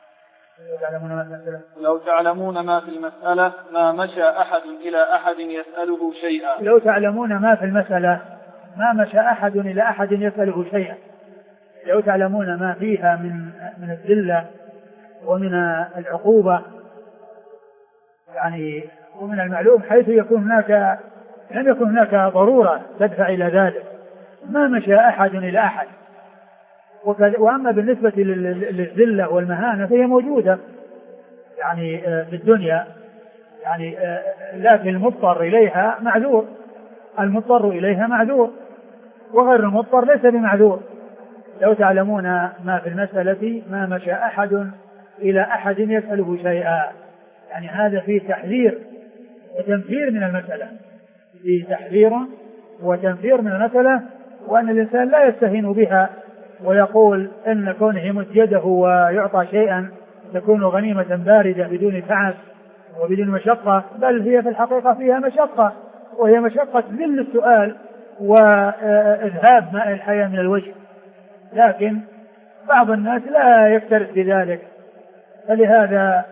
[SPEAKER 1] لو تعلمون ما في المسألة ما مشى أحد إلى أحد يسأله شيئا.
[SPEAKER 2] لو تعلمون ما في المسألة ما مشى أحد إلى أحد يسأله شيئا. لو تعلمون ما فيها من الذلة ومن العقوبة يعني، ومن المعلوم حيث لم يكن هناك ضرورة تدفع إلى ذلك ما مشى أحد إلى أحد. وأما بالنسبة للذلة والمهانة فهي موجودة يعني في الدنيا يعني، لكن المضطر إليها معذور، المضطر إليها معذور، وغير المضطر ليس بمعذور. لو تعلمون ما في المسألة ما مشى أحد إلى أحد يسأله شيئا، يعني هذا فيه تحذير وتنفير من المسألة، فيه تحذير وتنفير من المسألة، وأن الإنسان لا يستهين بها ويقول إن كونه يمد يده ويعطى شيئا تكون غنيمة باردة بدون تعب وبدون مشقة، بل هي في الحقيقة فيها مشقة، وهي مشقة ذل السؤال وإذهاب ماء الحياة من الوجه. لكن بعض الناس لا يكترث بذلك، فلهذا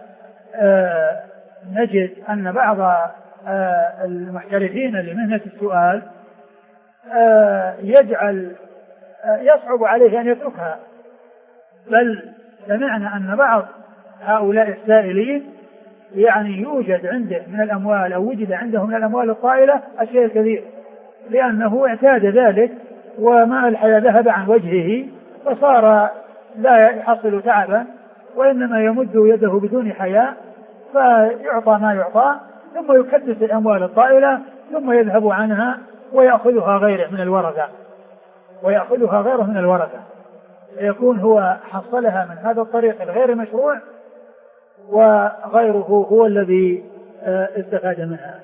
[SPEAKER 2] نجد أن بعض المحترفين لمهنة السؤال يصعب عليه أن يتركها، بل سمعنا أن بعض هؤلاء السائلين يعني يوجد عنده من الأموال أو وجد عنده من الأموال الطائلة الشيء الكثير، لأنه اعتاد ذلك وماء الحياة ذهب عن وجهه فصار لا يحصل تعبا، وإنما يمد يده بدون حياء فيعطى ما يعطى، ثم يكدس الأموال الطائلة ثم يذهب عنها ويأخذها غيره من الورثة، يكون هو حصلها من هذا الطريق الغير مشروع، وغيره هو الذي استفاد منها.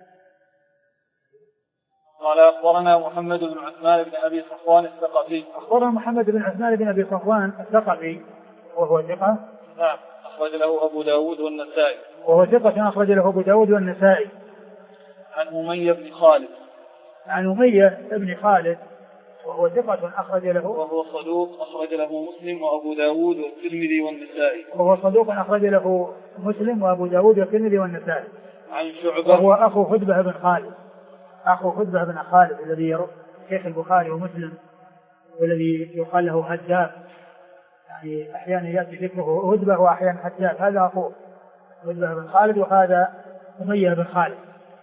[SPEAKER 1] قال أخبرنا محمد بن عثمان بن أبي صفوان الثقفي.
[SPEAKER 2] أخبرنا محمد بن عثمان بن أبي صفوان الثقفي وهو ثقة.
[SPEAKER 1] نعم، أخرج له أبو داود والنسائي.
[SPEAKER 2] وهو ثقة أخرج له أبو داود والنسائي.
[SPEAKER 1] عن أمية بن خالد.
[SPEAKER 2] عن أمية بن خالد وهو ثقة أخرج له.
[SPEAKER 1] وهو صدوق أخرج له مسلم وأبو داود والترمذي والنسائي.
[SPEAKER 2] وهو صدوق أخرج له مسلم وأبو داود والترمذي والنسائي.
[SPEAKER 1] عن شعبة.
[SPEAKER 2] وهو أخو خدبة بن خالد، أخو خدبة بن خالد الذي يروي شيخ البخاري ومسلم، والذي يقال له هداب، يعني أحيانا يأتي ذكره هدبة وأحيانا هداب، هذا أخوه خدبة بن خالد وهذا أمية بن خالد.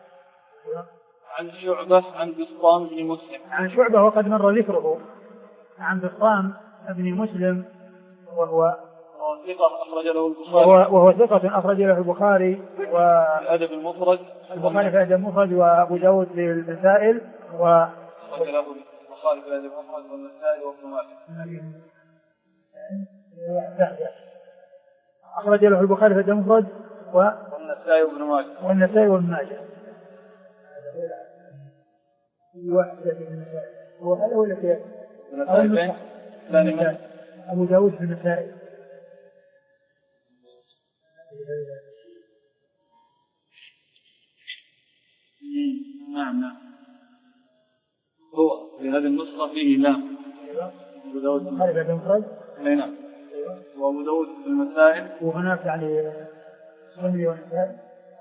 [SPEAKER 1] عن شعبة عن بسطام بن مسلم.
[SPEAKER 2] عن شعبة وقد مر ذكره. عن بسطام بن مسلم وهو
[SPEAKER 1] ثقة أخرج له البخاري.
[SPEAKER 2] وهو ثقة أخرج له البخاري
[SPEAKER 1] والأدب المفرد.
[SPEAKER 2] البخاري في الأدب المفرد وأبو داود في المسائل
[SPEAKER 1] أخرج له البخاري في الأدب المفرد والنسائي وابن ماجه.
[SPEAKER 2] أخرج له البخاري في الأدب المفرد
[SPEAKER 1] والنسائي
[SPEAKER 2] وابن ماجه. واحدة في المسائل هو هذا ولا كيف؟ أبو داود في المسائل.
[SPEAKER 1] نعم هو في هذه النسخة فيه لام. أبو داود في
[SPEAKER 2] البخاري في المفرد.
[SPEAKER 1] نعم. وأبو داود في المسائل.
[SPEAKER 2] وهناك يعني الترمذي والنسائي.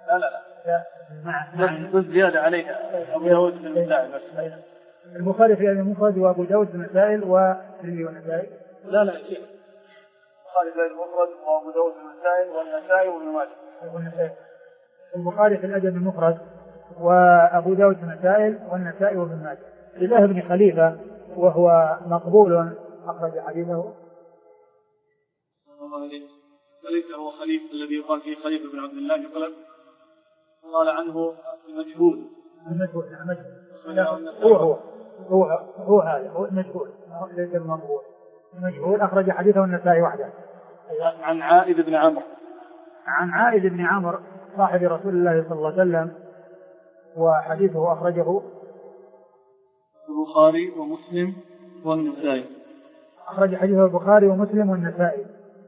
[SPEAKER 1] لا بس زيادة عليها أبو داود في المسائل بس.
[SPEAKER 2] البخاري في المفرد وأبو داود في المسائل والترمذي والنسائي.
[SPEAKER 1] لا شيء. البخاري في المفرد وأبو داود في المسائل والنسائي وابن ماجه.
[SPEAKER 2] البخاري في الأدب المفرد وأبو داود في المسائل والنسائي وابن ماجه. لله بن خليفة وهو مقبول أخرج حديثه.
[SPEAKER 1] خليفة هو خليفة الذي يقال فيه خليفة بن عبد الله قال عنه المجهول.
[SPEAKER 2] هو هذا هو المجهول ليس المقبول. المجهول أخرج حديثه النسائي وحده.
[SPEAKER 1] عن عائذ بن عمرو.
[SPEAKER 2] عن عائذ بن عمرو صاحب رسول الله صلى الله عليه وسلم، وحديثه أخرجه
[SPEAKER 1] البخاري ومسلم والنسائي.
[SPEAKER 2] أخرج حديثه البخاري ومسلم والنسائي.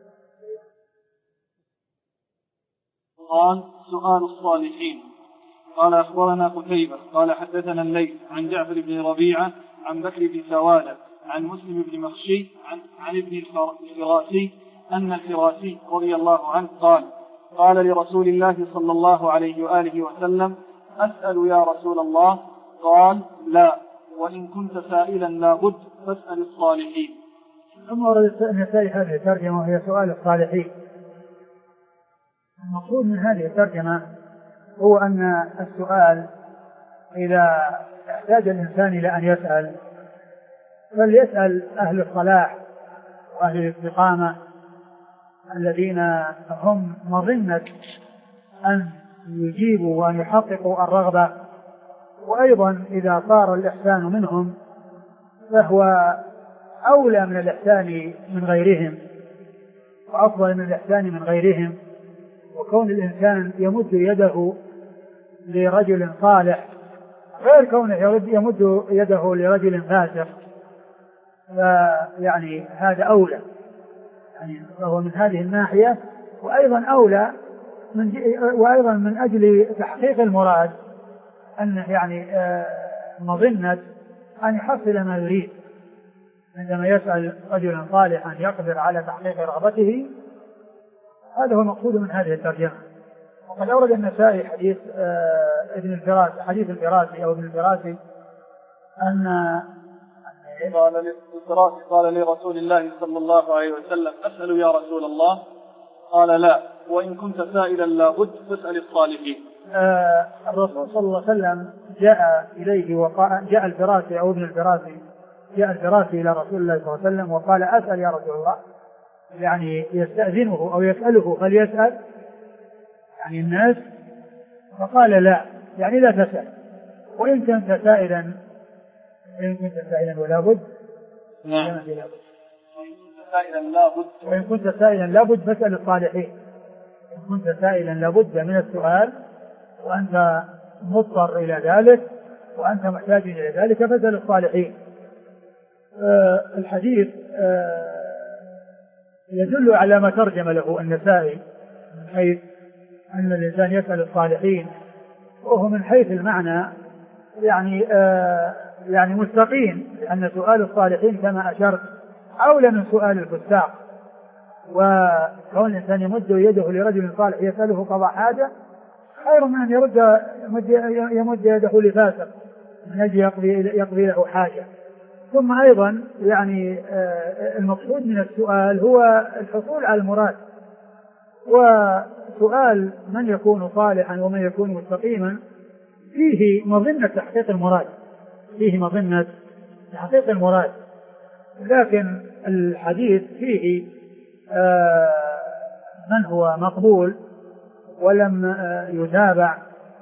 [SPEAKER 1] قال سؤال الصالحين. قال أخبرنا قتيبة قال حدثنا الليث عن جعفر بن ربيعة عن بكر بن سوادة عن مسلم بن مخشي عن ابن الفراسي أن الفراسي رضي الله عنه قال لرسول الله صلى الله عليه وآله وسلم أسأل يا رسول الله؟ قال لا، وإن كنت سائلا لا بد فاسأل الصالحين.
[SPEAKER 2] ثم ورد النسائي هذه الترجمة وهي سؤال الصالحين. المقصود من هذه الترجمة هو أن السؤال إذا احتاج الإنسان إلى أن يسأل فليسأل أهل الصلاح وأهل الاستقامة الذين هم مظنة أن يجيبوا وأن يحققوا الرغبة. وأيضا إذا صار الإحسان منهم فهو أولى من الإحسان من غيرهم وأفضل من الإحسان من غيرهم. وكون الإنسان يمد يده لرجل صالح غير كونه يمد يده لرجل فاسق، فيعني هذا أولى، يعني فهو من هذه الناحية. وأيضا أولى وأيضا من أجل تحقيق المراد أنه يعني مظنة أن يحصل ما يريد عندما يسأل رجلا صالحا يقدر على تحقيق رغبته. هذا هو المقصود من هذه الترجمة. وقد أورد النسائي حديث ابن الفراسي، حديث الفراسي أو ابن الفراسي أن
[SPEAKER 1] قال لرسول الله صلى الله عليه وسلم: أسأل يا رسول الله؟ قال: لا، وإن كنت سائلا لابد فاسأل الصالحين.
[SPEAKER 2] الرسول صلى الله عليه وسلم جاء إليه وقال، جاء الفراسي أو ابن الفراسي جاء الفراسي إلى رسول الله صلى الله عليه وسلم وقال: أسأل يا رسول الله، يعني يستأذنه أو يسأله فليسأل يعني الناس، فقال: لا، يعني لا تسأل، وإن كنت سائلا ولا بد وإن كنت سائلا لابد فاسأل الصالحين. إن كنت سائلا لابد من السؤال وأنت مضطر إلى ذلك وأنت محتاج إلى ذلك فاسأل الصالحين. الحديث يدل على ما ترجم له النسائي من حيث أن الإنسان يسأل الصالحين، وهو من حيث المعنى يعني مستقيم، لأن سؤال الصالحين كما أشرت أولى من سؤال الفساق. وكون الإنسان يمد يده لرجل صالح يسأله قضاء حاجة خير من أن يمد يده لفاسق من أجل يقضي له حاجة. ثم أيضا يعني المقصود من السؤال هو الحصول على المراد، وسؤال من يكون صالحا ومن يكون مستقيما فيه مظنة تحقيق المراد، لكن الحديث فيه من هو مقبول ولم يتابع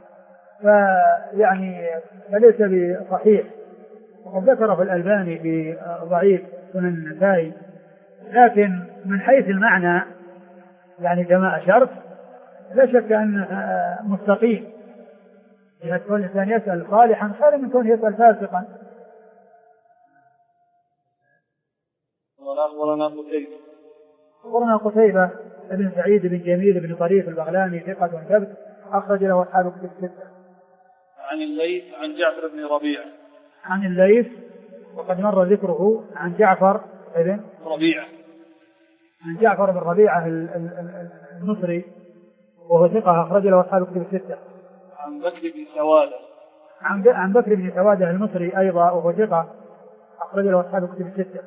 [SPEAKER 2] فليس بصحيح، وقد ذكره الألباني في ضعيف سنن النسائي. لكن من حيث المعنى يعني كما أشرت لا شك أن مستقيم، إذا كون الإنسان يسأل صالحا خير من كون يسأل فاسقا. أخبرنا قتيبة بن سعيد بن جميل بن طريف البغلاني ثقة ثبت أخرج له أصحاب كتب الستة.
[SPEAKER 1] عن الليث عن جعفر بن ربيعة.
[SPEAKER 2] عن الليث وقد مر ذكره. عن جعفر بن
[SPEAKER 1] ربيعة.
[SPEAKER 2] عن جعفر بن ربيعة المصري وهو ثقة أخرج له أصحاب كتب الستة.
[SPEAKER 1] عن بكر بن سوادة.
[SPEAKER 2] عن بكر بن سوادة المصري أيضا وهو ثقة أخرج له أصحاب كتب الستة.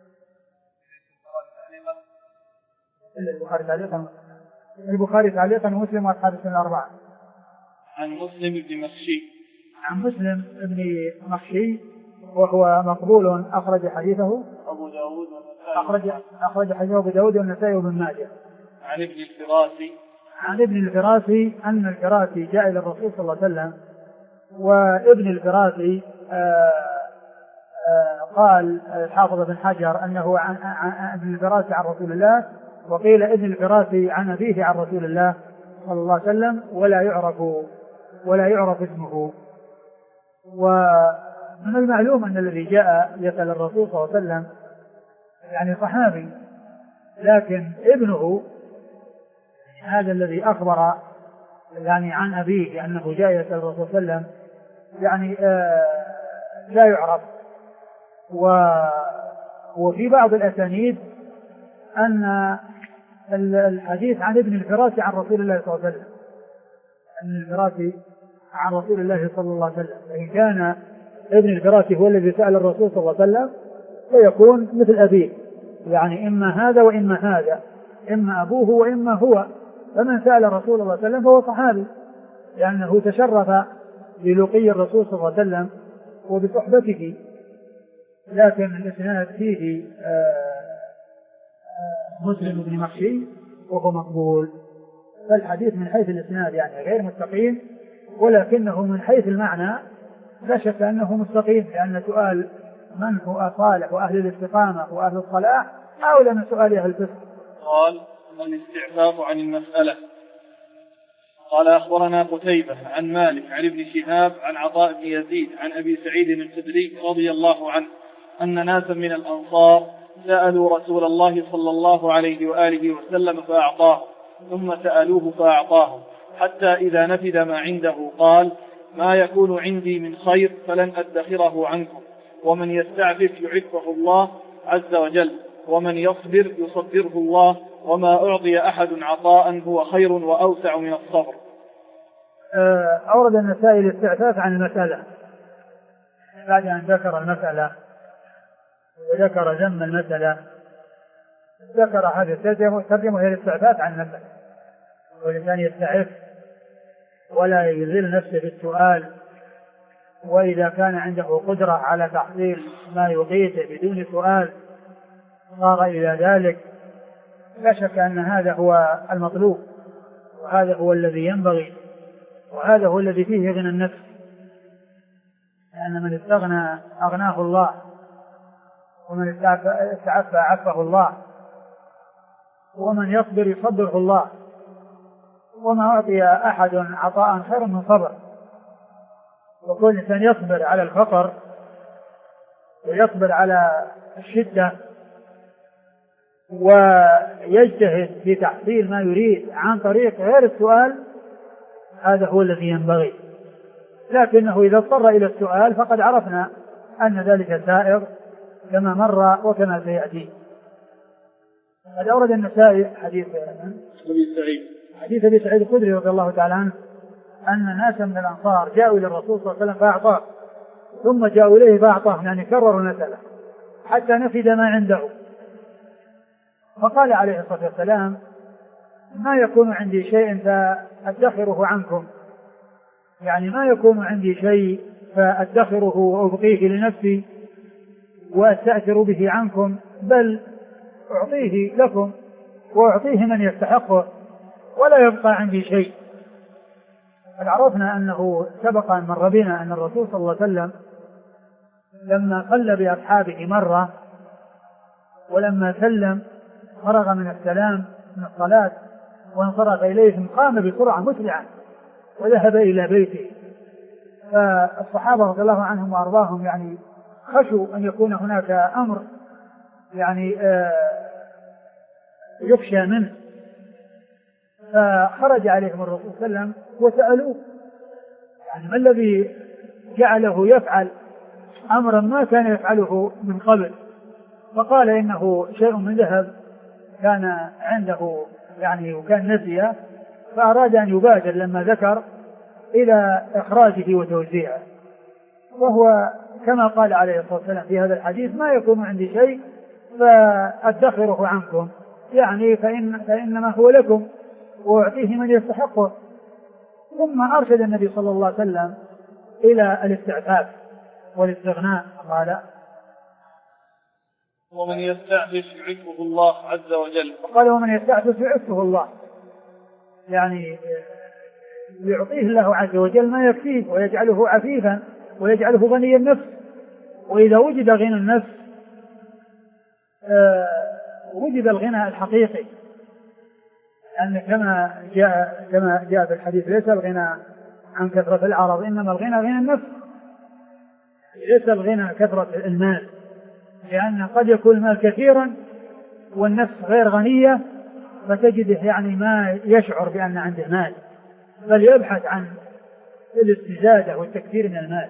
[SPEAKER 2] البخاري تعليقا ومسلم وأصحاب السنة الأربعة.
[SPEAKER 1] عن مسلم بن مخشي.
[SPEAKER 2] عن مسلم بن مخشي وهو مقبول أخرج حديثه
[SPEAKER 1] أبو داود
[SPEAKER 2] أخرج حديثه أبو داود والنسائي وابن ماجه.
[SPEAKER 1] عن ابن الفراسي.
[SPEAKER 2] عن ابن الفراسي أن الفراسي جاء إلى الرسول صلى الله عليه وسلم، وابن الفراسي قال الحافظ بن حجر أنه عن ابن الفراسي عن رسول الله، وقيل ابن الفراسي عن أبيه عن رسول الله صلى الله عليه وسلم ولا يعرف اسمه. ومن المعلوم أن الذي جاء يسأل الرسول صلى الله عليه وسلم يعني صحابي، لكن ابنه هذا الذي أخبر يعني عن أبيه أنه جاء يسأل الرسول صلى الله عليه وسلم يعني لا يعرف. وفي بعض الأسانيد أن الحديث عن ابن الفراسي عن رسول الله صلى الله عليه وسلم، أن الفراسي عن رسول الله صلى الله عليه وسلم، فإن كان ابن الفراسي هو الذي سأل الرسول صلى الله عليه وسلم فيكون مثل أبيه يعني إما هذا وإما هذا، إما أبوه وإما هو. فمن سأل رسول الله صلى الله عليه وسلم فهو صحابي، لأنه تشرف بلقي الرسول صلى الله عليه وسلم وبصحبته. لكن الإسناد فيه مسلم بن مخشي وهو مقبول. فالحديث من حيث الإسناد يعني غير مستقيم، ولكنه من حيث المعنى لا شك أنه مستقيم، لأن سؤال من هو صالح وأهل الاستقامة وأهل الصلاح أولى من سؤال أهل الفسق.
[SPEAKER 1] قال الاستعفاف عن المسألة. قال أخبرنا قتيبة عن مالك عن ابن شهاب عن عطاء بن يزيد عن أبي سعيد الخدري رضي الله عنه أن ناسا من الأنصار سألوا رسول الله صلى الله عليه وآله وسلم فأعطاه، ثم سألوه فأعطاهم، حتى إذا نفد ما عنده قال: ما يكون عندي من خير فلن أدخره عنكم، ومن يستعفف يعفه الله عز وجل، ومن يصبر يصبره الله، وما أعطي أحد عطاء هو خير وأوسع من الصبر.
[SPEAKER 2] أورد النسائي الاستعفاف عن المسألة بعد أن ذكر المسألة وذكر ذم المسألة، ذكر هذه الترجمة هي الاستعفاف عن المسألة، والإنسان يستعف ولا يذل نفسه بالسؤال، وإذا كان عنده قدرة على تحصيل ما يغيثه بدون سؤال صار إلى ذلك. لا شك أن هذا هو المطلوب، وهذا هو الذي ينبغي، وهذا هو الذي فيه غنى النفس، لأن من استغنى أغناه الله، ومن استعفى عفه الله، ومن يصبر يصبره الله، وما أعطي أحد عطاء خير من صبر. وكل إنسان يصبر على الفقر ويصبر على الشدة ويجتهد في تحصيل ما يريد عن طريق غير السؤال، هذا هو الذي ينبغي. لكنه إذا اضطر إلى السؤال فقد عرفنا أن ذلك سائر كما مر وكما سيأتي. قد أورد النسائي حديث أبي سعيد الخدري رضي الله تعالى عنه أن ناسا من الأنصار جاءوا إلى الرسول صلى الله عليه وسلم فأعطاه، ثم جاءوا إليه فأعطاه، يعني كرروا المسألة حتى نفد ما عنده، فقال عليه الصلاة والسلام: ما يكون عندي شيء فأدخره عنكم، يعني ما يكون عندي شيء فأدخره وأبقيه لنفسي وأستأثر به عنكم، بل أعطيه لكم وأعطيه من يستحقه ولا يبقى عندي شيء. قد عرفنا أنه سبق أن مر بنا أن الرسول صلى الله عليه وسلم لما صلى بأصحابه مرة، ولما سلم فرغ من السلام من الصلاة وانصرف إليهم قام بسرعة مسرعة وذهب إلى بيته. فالصحابة رضي الله عنهم وأرضاهم يعني خشوا أن يكون هناك أمر يعني يخشى منه، فخرج عليهم الرسول صلى الله عليه وسلم وسألوه يعني ما الذي جعله يفعل أمرا ما كان يفعله من قبل، فقال إنه شيء من ذهب كان عنده يعني وكان نسيه، فأراد أن يبادر لما ذكر إلى إخراجه وتوزيعه. وهو كما قال عليه الصلاة والسلام في هذا الحديث: ما يكون عندي شيء فأدخره عنكم، يعني فإنما هو لكم وأعطيه من يستحقه. ثم أرشد النبي صلى الله عليه وسلم إلى الاستعفاف والاستغناء، قال:
[SPEAKER 1] ومن يستعفف يعفه الله عز وجل.
[SPEAKER 2] وقال: ومن يستعفف يعفه الله، يعني يعطيه الله عز وجل ما يكفيه ويجعله عفيفا ويجعله غني النفس. وإذا وجد غنى النفس وجد الغنى الحقيقي، لأن كما جاء في الحديث: ليس الغنى عن كثرة العرض، إنما الغنى غنى النفس. ليس الغنى كثرة المال، لأن قد يكون المال كثيرا والنفس غير غنية، فتجده يعني ما يشعر بأن عنده مال، بل يبحث عن الاستزادة والتكثير من المال.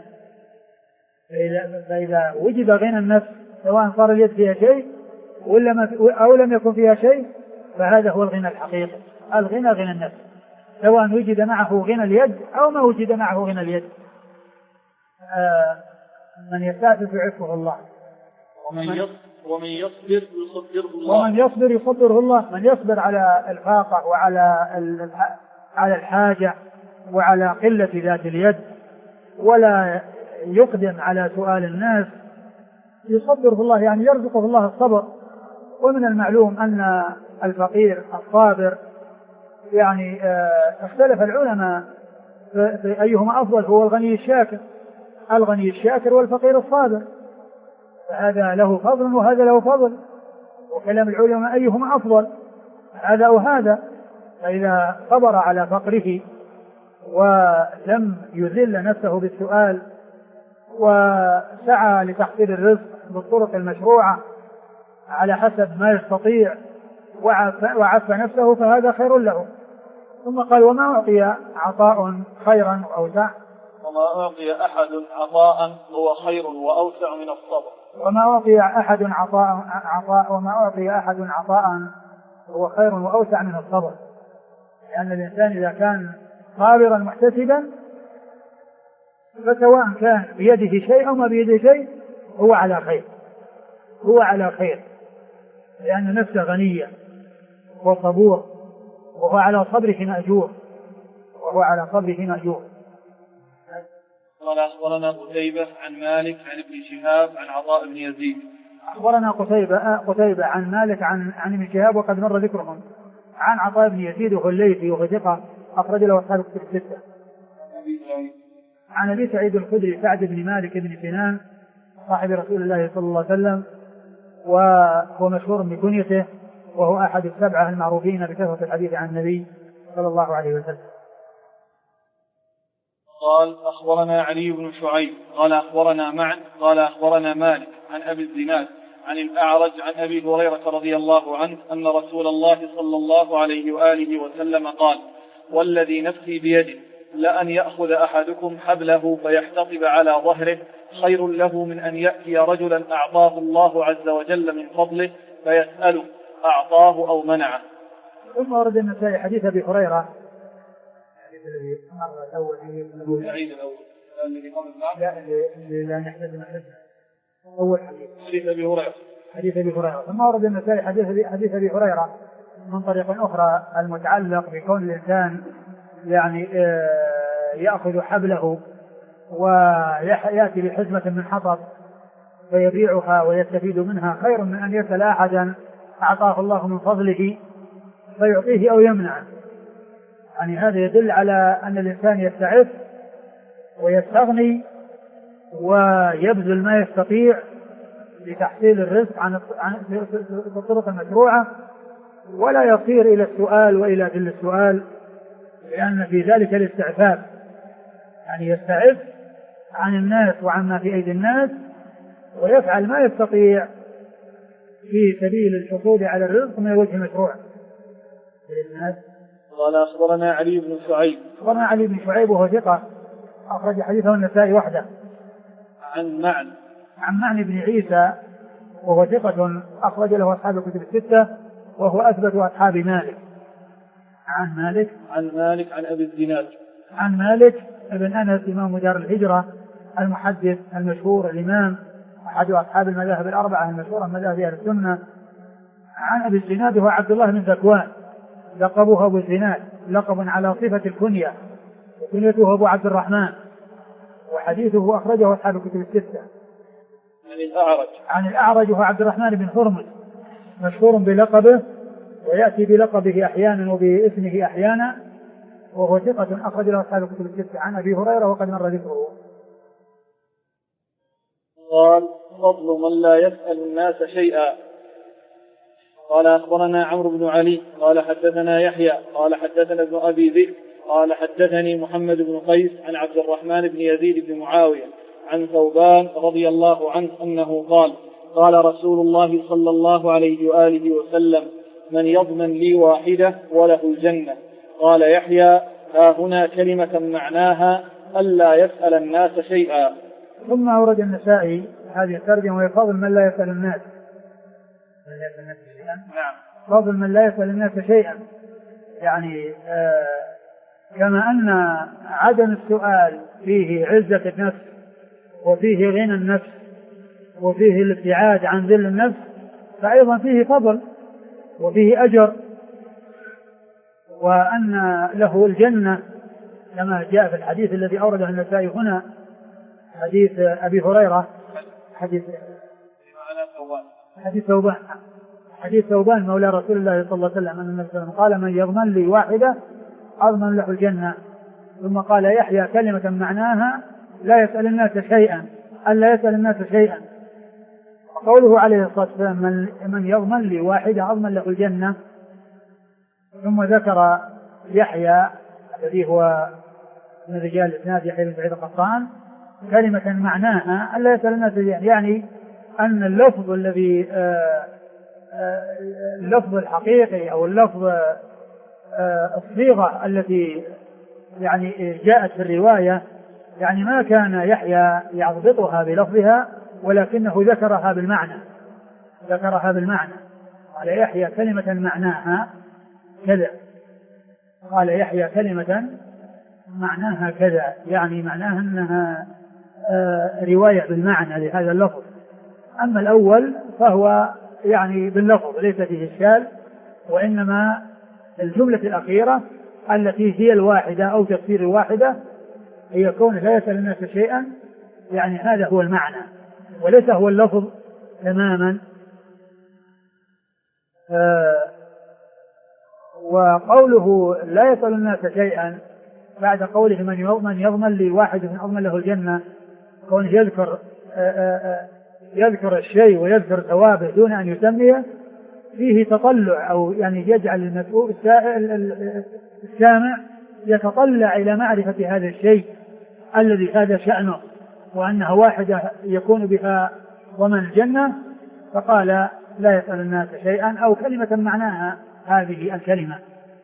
[SPEAKER 2] فإذا وجد غنى النفس سواء صار اليد فيها شيء أو لم يكن فيها شيء، فهذا هو الغنى الحقيقي. الغنى غنى النفس، سواء وجد معه غنى اليد أو ما وجد معه غنى اليد.
[SPEAKER 1] من يستعفف يعفه الله. ومن يصبر يصبره الله.
[SPEAKER 2] ومن يصبر يصبره الله. من يصبر على الفاقة وعلى على الحاجة وعلى قلة ذات اليد ولا يقدم على سؤال الناس يصبره الله، يعني يرزقه الله الصبر. ومن المعلوم أن الفقير الصابر يعني اختلف العلماء في أيهما أفضل، هو الغني الشاكر، الغني الشاكر والفقير الصابر، هذا له فضل وهذا له فضل، وكلام العلماء أيهما أفضل هذا وهذا. فإذا صبر على فقره ولم يذل نفسه بالسؤال وسعى لتحصيل الرزق بالطرق المشروعة على حسب ما يستطيع وعف نفسه فهذا خير له. ثم قال وما أعطي عطاء خيرا وأوسع.
[SPEAKER 1] وما أعطي أحد عطاء هو خير وأوسع من الصبر.
[SPEAKER 2] وما أعطي أحد عطاء هو خير وأوسع من الصبر، لأن الإنسان إذا كان صابرا محتسبا فسواء كان بيده شيء أو ما بيده شيء هو على خير، لأن نفسه غنية وصبور وهو على صبره مأجور.
[SPEAKER 1] قال أخبرنا قتيبة عن مالك عن ابن شهاب عن عطاء بن يزيد.
[SPEAKER 2] أخبرنا قتيبة عن مالك عن ابن شهاب وقد مر ذكرهم، عن عطاء بن يزيد وهو الليثي وهو ثقة أخرج له أصحاب الكتب الستة. عن أبي سعيد الخدري سعد بن مالك بن سنان صاحب رسول الله صلى الله عليه وسلم، وهو مشهور بكنيته، وهو أحد السبعة المعروفين بكثرة الحديث عن النبي صلى الله عليه وسلم.
[SPEAKER 1] قال أخبرنا علي بن شعيب قال أخبرنا معن قال أخبرنا مالك عن أبي الزناد عن الأعرج عن أبي هريرة رضي الله عنه أن رسول الله صلى الله عليه وآله وسلم قال والذي نفسي بيده لأن يأخذ أحدكم حبله فيحتطب على ظهره خير له من أن يأتي رجلا أعطاه الله عز وجل من فضله فيسأله أعطاه أو منعه.
[SPEAKER 2] ثم ورد النسائي حديث أبي هريرة
[SPEAKER 1] الذي مر الأول العيد الأول الذي قبل
[SPEAKER 2] لا نحتاج أول حديث أبي هريرة. ثم ورد النسائي حديث أبي هريرة من طريق أخرى المتعلق بكون الإنسان يعني يأخذ حبله ويأتي بحزمة من حطب فيبيعها ويستفيد منها خير من أن يسأل أحدا أعطاه الله من فضله فيعطيه أو يمنعه. يعني هذا يدل على أن الإنسان يستعف ويستغني ويبذل ما يستطيع لتحصيل الرزق عن الطرق المشروعة، ولا يصير إلى السؤال وإلى ذل السؤال، لأن في ذلك الاستعفاف، يعني يستعف عن الناس وعما في أيدي الناس ويفعل ما يستطيع في سبيل الحصول على الرزق من الوجه المشروع.
[SPEAKER 1] قال أخبرنا علي بن شعيب
[SPEAKER 2] وهو ثقة أخرج حديثه النسائي وحده.
[SPEAKER 1] عن
[SPEAKER 2] معن بن عيسى وهو ثقة أخرج له أصحاب الكتب الستة وهو أثبت أصحاب مالك. عن مالك
[SPEAKER 1] عن أبي الزناد
[SPEAKER 2] عن مالك ابن أنس إمام دار الهجرة المحدث المشهور الإمام أحد أصحاب المذاهب الأربعة المشهورة من مذاهب أهل السنة. عن أبي الزناد هو عبد الله بن ذكوان لقبه أبو الزناد، لقب على صفة الكنية، وكنيته أبو عبد الرحمن، وحديثه أخرجه أصحاب الكتب الستة. عن الأعرج وهو عبد الرحمن بن هرمز مشهور بلقبه ويأتي بلقبه أحيانا وباسمه أحيانا، وهو ثقة أخرج له أصحاب الكتب الستة. عن أبي هريرة وقد مر ذكره.
[SPEAKER 1] قال فضل من لا يسأل الناس شيئا. قال أخبرنا عمرو بن علي قال حدثنا يحيى قال حدثنا ابن أبي ذئب قال حدثني محمد بن قيس عن عبد الرحمن بن يزيد بن معاوية عن ثوبان رضي الله عنه أنه قال قال رسول الله صلى الله عليه وآله وسلم من يضمن لي واحدة وله الجنة. قال يحيى ها هنا كلمة معناها ألا يسأل الناس شيئا.
[SPEAKER 2] ثم أورد النسائي هذه الترجمة ويفضل من لا يسأل الناس.
[SPEAKER 1] نعم.
[SPEAKER 2] فضل من لا يسأل الناس شيئا، يعني كما أن عدم السؤال فيه عزة النفس وفيه غنى النفس وفيه الابتعاد عن ذل النفس، فأيضا فيه فضل وفيه أجر، وأن له الجنة كما جاء في الحديث الذي أورده النسائي هنا، حديث أبي هريرة، حديث ثوبان مولى رسول الله صلى الله عليه وسلم أن النبي صلى الله عليه وسلم قال من يضمن لي واحدة أضمن له الجنة. ثم قال يحيى كلمة معناها لا يسأل الناس شيئا، ألا يسأل الناس شيئا. وقوله عليه الصلاة والسلام من يضمن لي واحدة أضمن له الجنة. ثم ذكر يحيى الذي هو من رجال الإسناد يحيى بن سعيد القطان كلمة معناها ألا يسأل الناس شيئا، يعني أن اللفظ الذي اللفظ الحقيقي أو اللفظ الصيغة التي يعني جاءت في الرواية يعني ما كان يحيى يضبطها بلفظها ولكنه ذكرها بالمعنى. قال يحيى كلمة معناها كذا، قال يحيى كلمة معناها كذا، يعني معناها أنها رواية بالمعنى لهذا اللفظ. أما الأول فهو يعني باللفظ ليس فيه إشكال، وإنما الجملة الأخيرة التي هي الواحدة أو تفسير الواحدة هي كون لا يسأل الناس شيئا، يعني هذا هو المعنى وليس هو اللفظ تماما. وقوله لا يسأل الناس شيئا بعد قوله من يضمن لي واحد من أضمن له الجنة، كون يذكر الشيء ويذكر ثوابه دون أن يسميه، فيه تطلع أو يعني يجعل المسؤول السامع يتطلع إلى معرفة هذا الشيء الذي هذا شأنه وأنها واحدة يكون بها ضمن الجنة، فقال لا يسأل الناس شيئا أو كلمة معناها هذه الكلمة.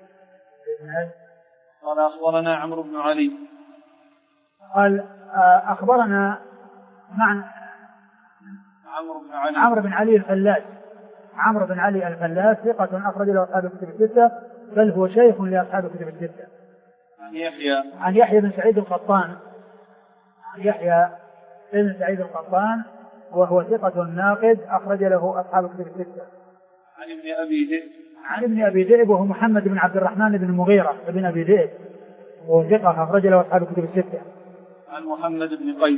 [SPEAKER 1] قال أخبرنا عمرو بن علي،
[SPEAKER 2] قال أخبرنا عمرو بن علي الفلاس. عمرو بن علي الفلاس ثقة أخرج له أصحاب الكتب الستة، بل هو شيخ لأصحاب الكتب الستة. عن يحيى بن سعيد القطان، وهو ثقة ناقد أخرج له أصحاب الكتب الستة. عن ابن أبي ذئب وهو محمد بن عبد الرحمن بن المغيرة بن أبي ذئب، وهو ثقة أخرج له أصحاب الكتب الستة.
[SPEAKER 1] عن محمد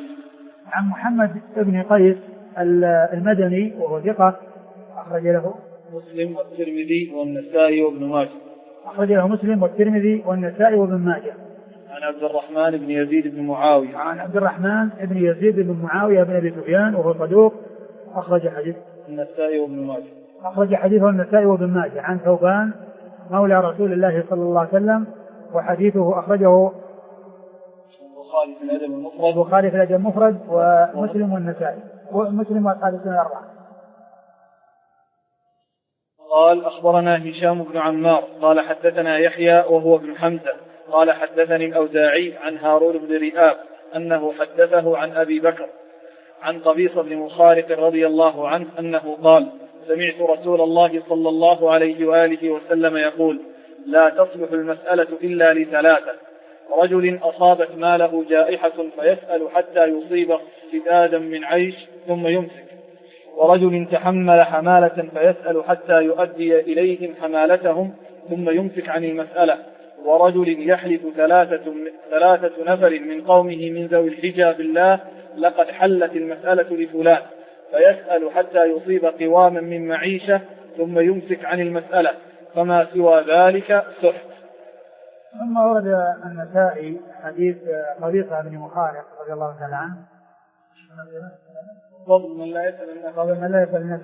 [SPEAKER 1] بن
[SPEAKER 2] قيس المدني وهو ثقة أخرج له
[SPEAKER 1] مسلم والترمذي والنسائي وابن ماجه.
[SPEAKER 2] أخرج له مسلم والترمذي والنسائي وابن ماجه.
[SPEAKER 1] عن عبد الرحمن بن يزيد بن معاوية.
[SPEAKER 2] عن عبد الرحمن بن يزيد بن معاوية بن أبي سفيان وهو صدوق أخرج حديث
[SPEAKER 1] النسائي وابن ماجه.
[SPEAKER 2] أخرج حديثه النسائي وابن ماجه. عن ثوبان مولى رسول الله صلى الله عليه وسلم، وحديثه أخرجه البخاري في الأدب المفرد ومسلم والنسائي ومسلم وأصحاب السنن الأربعة.
[SPEAKER 1] قال أخبرنا هشام بن عمار قال حدثنا يحيى وهو ابن حمزة قال حدثني الأوزاعي عن هارون بن رئاب أنه حدثه عن أبي بكر عن قبيصة بن مخارق رضي الله عنه أنه قال سمعت رسول الله صلى الله عليه وآله وسلم يقول لا تصلح المسألة إلا لثلاثة: رجل أصابت ماله جائحة فيسأل حتى يصيب سدادا من عيش ثم يمسك، ورجل تحمل حمالة فيسأل حتى يؤدي إليهم حمالتهم ثم يمسك عن المسألة، ورجل يحلف ثلاثة نفر من قومه من ذوي الحجى بالله لقد حلت المسألة لفلان، فيسأل حتى يصيب قواما من معيشة ثم يمسك عن المسألة، فما سوى ذلك سحت.
[SPEAKER 2] ثم ورد النسائي حديث قبيصة بن مخارق رضي الله تعالى عنه
[SPEAKER 1] فضل من لا يسأل
[SPEAKER 2] الناس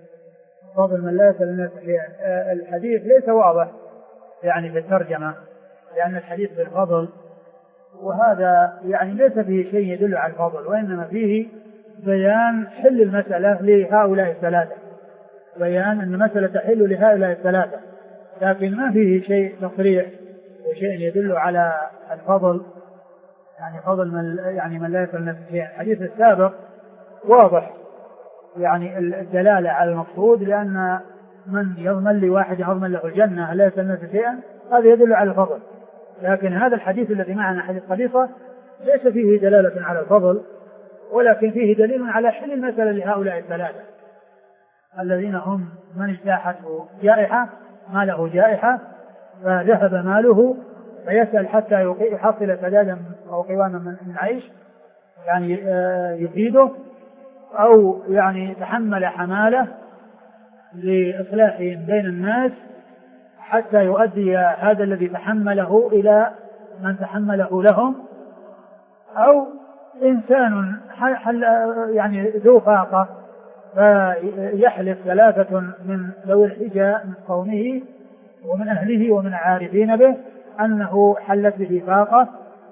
[SPEAKER 2] شيئا. الحديث ليس واضح يعني في الترجمة، لأن الحديث بالفضل، وهذا يعني ليس فيه شيء يدل على الفضل، وإنما فيه بيان حل المسألة لهؤلاء الثلاثة، بيان أن المسألة تحل لهؤلاء الثلاثة، لكن ما فيه شيء تصريح وشيء يدل على الفضل، يعني فضل من لا يسأل الناس شيئا. الحديث السابق واضح يعني الدلالة على المقصود، لأن من يضمن لي واحد يضمن له الجنة لا يسأل الناس شيئا، هذا يدل على الفضل. لكن هذا الحديث الذي معنا حديث قبيصة ليس فيه دلالة على الفضل، ولكن فيه دليل على حل المسألة لهؤلاء الثلاثة، الذين هم من اجتاحته جائحة، ماله جائحة فذهب ماله، فيسأل حتى يحصل سدادا أو قواما من عيش يعني يفيده، أو يعني تحمل حمالة لإصلاحهم بين الناس حتى يؤدي هذا الذي تحمله إلى من تحمله لهم، أو إنسان يعني ذو فاقة فيحلف ثلاثة من ذوي الحجة من قومه ومن أهله ومن عارفين به أنه حلت به فاقة،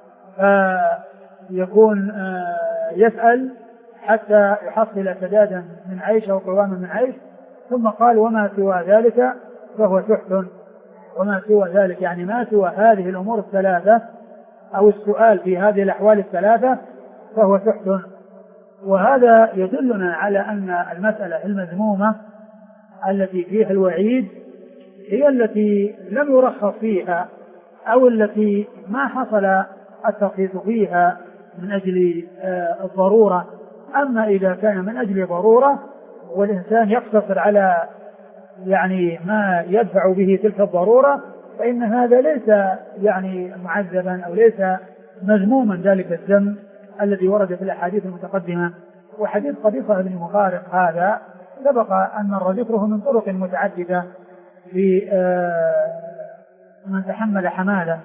[SPEAKER 2] فيكون يسأل حتى يحصل سدادا من عيش أو قواما من عيش. ثم قال وما سوى ذلك فهو سحت. وما سوى ذلك يعني ما سوى هذه الأمور الثلاثة أو السؤال في هذه الأحوال الثلاثة فهو سحت. وهذا يدلنا على أن المسألة المذمومة التي فيها الوعيد هي التي لم يرخص فيها أو التي ما حصل الترخيص فيها من أجل الضرورة. أما إذا كان من أجل ضرورة والإنسان يقتصر على يعني ما يدفع به تلك الضرورة فإن هذا ليس يعني معذبا أو ليس مذموما ذلك الذم الذي ورد في الأحاديث المتقدمة. وحديث قبيصة بن مخارق هذا سبق أن مر ذكره من طرق متعددة في من تحمل حمالة،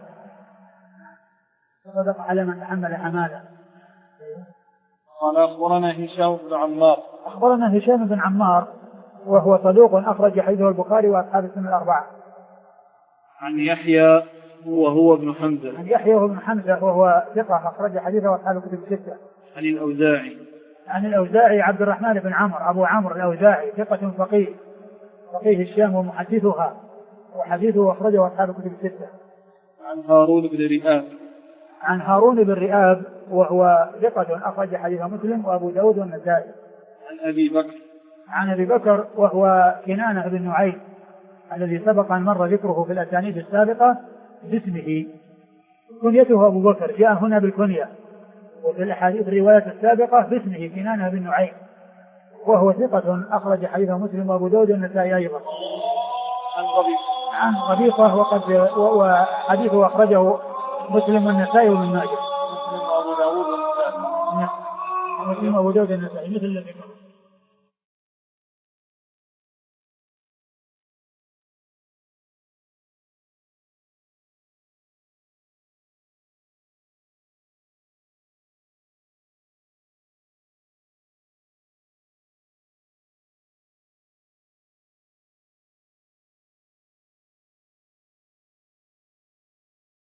[SPEAKER 2] صدق على من تحمل حمالة.
[SPEAKER 1] قال أخبرنا هشام بن عمار.
[SPEAKER 2] أخبرنا هشام بن عمار وهو صدوق أخرج حديثه البخاري وأصحاب السنة الأربعة.
[SPEAKER 1] عن يحيى وهو ابن حمزة.
[SPEAKER 2] عن يحيى وهو ابن حمزة وهو ثقة أخرج حديثه وأصحاب الكتب الستة.
[SPEAKER 1] عن الأوزاعي.
[SPEAKER 2] عن الأوزاعي عبد الرحمن بن عمرو أبو عمرو الأوزاعي ثقة فقيه الشام ومحدثها وحديثه أخرجه أصحاب الكتب الستة.
[SPEAKER 1] عن هارون بن رئاب.
[SPEAKER 2] عن هارون بن رئاب وهو ثقة أخرج حديثه مسلم وأبو داود والنسائي.
[SPEAKER 1] عن أبي بكر.
[SPEAKER 2] عن أبي بكر وهو كنانة بن نعيم الذي سبق أن مر ذكره في الأسانيد السابقة باسمه. كنيته أبو بكر جاء هنا بالكنية، وفي الأحاديث الرواية السابقة باسمه كنانة بن نعيم، وهو ثقة أخرج حديثه مسلم وأبو داود والنسائي أيضا. عن قبيصة وحديثه أخرجه مسلم والنسائي وابن ماجه.
[SPEAKER 1] مسلم وأبو داود والنسائي.
[SPEAKER 2] مسلم وأبو داود والنسائي مثل الذي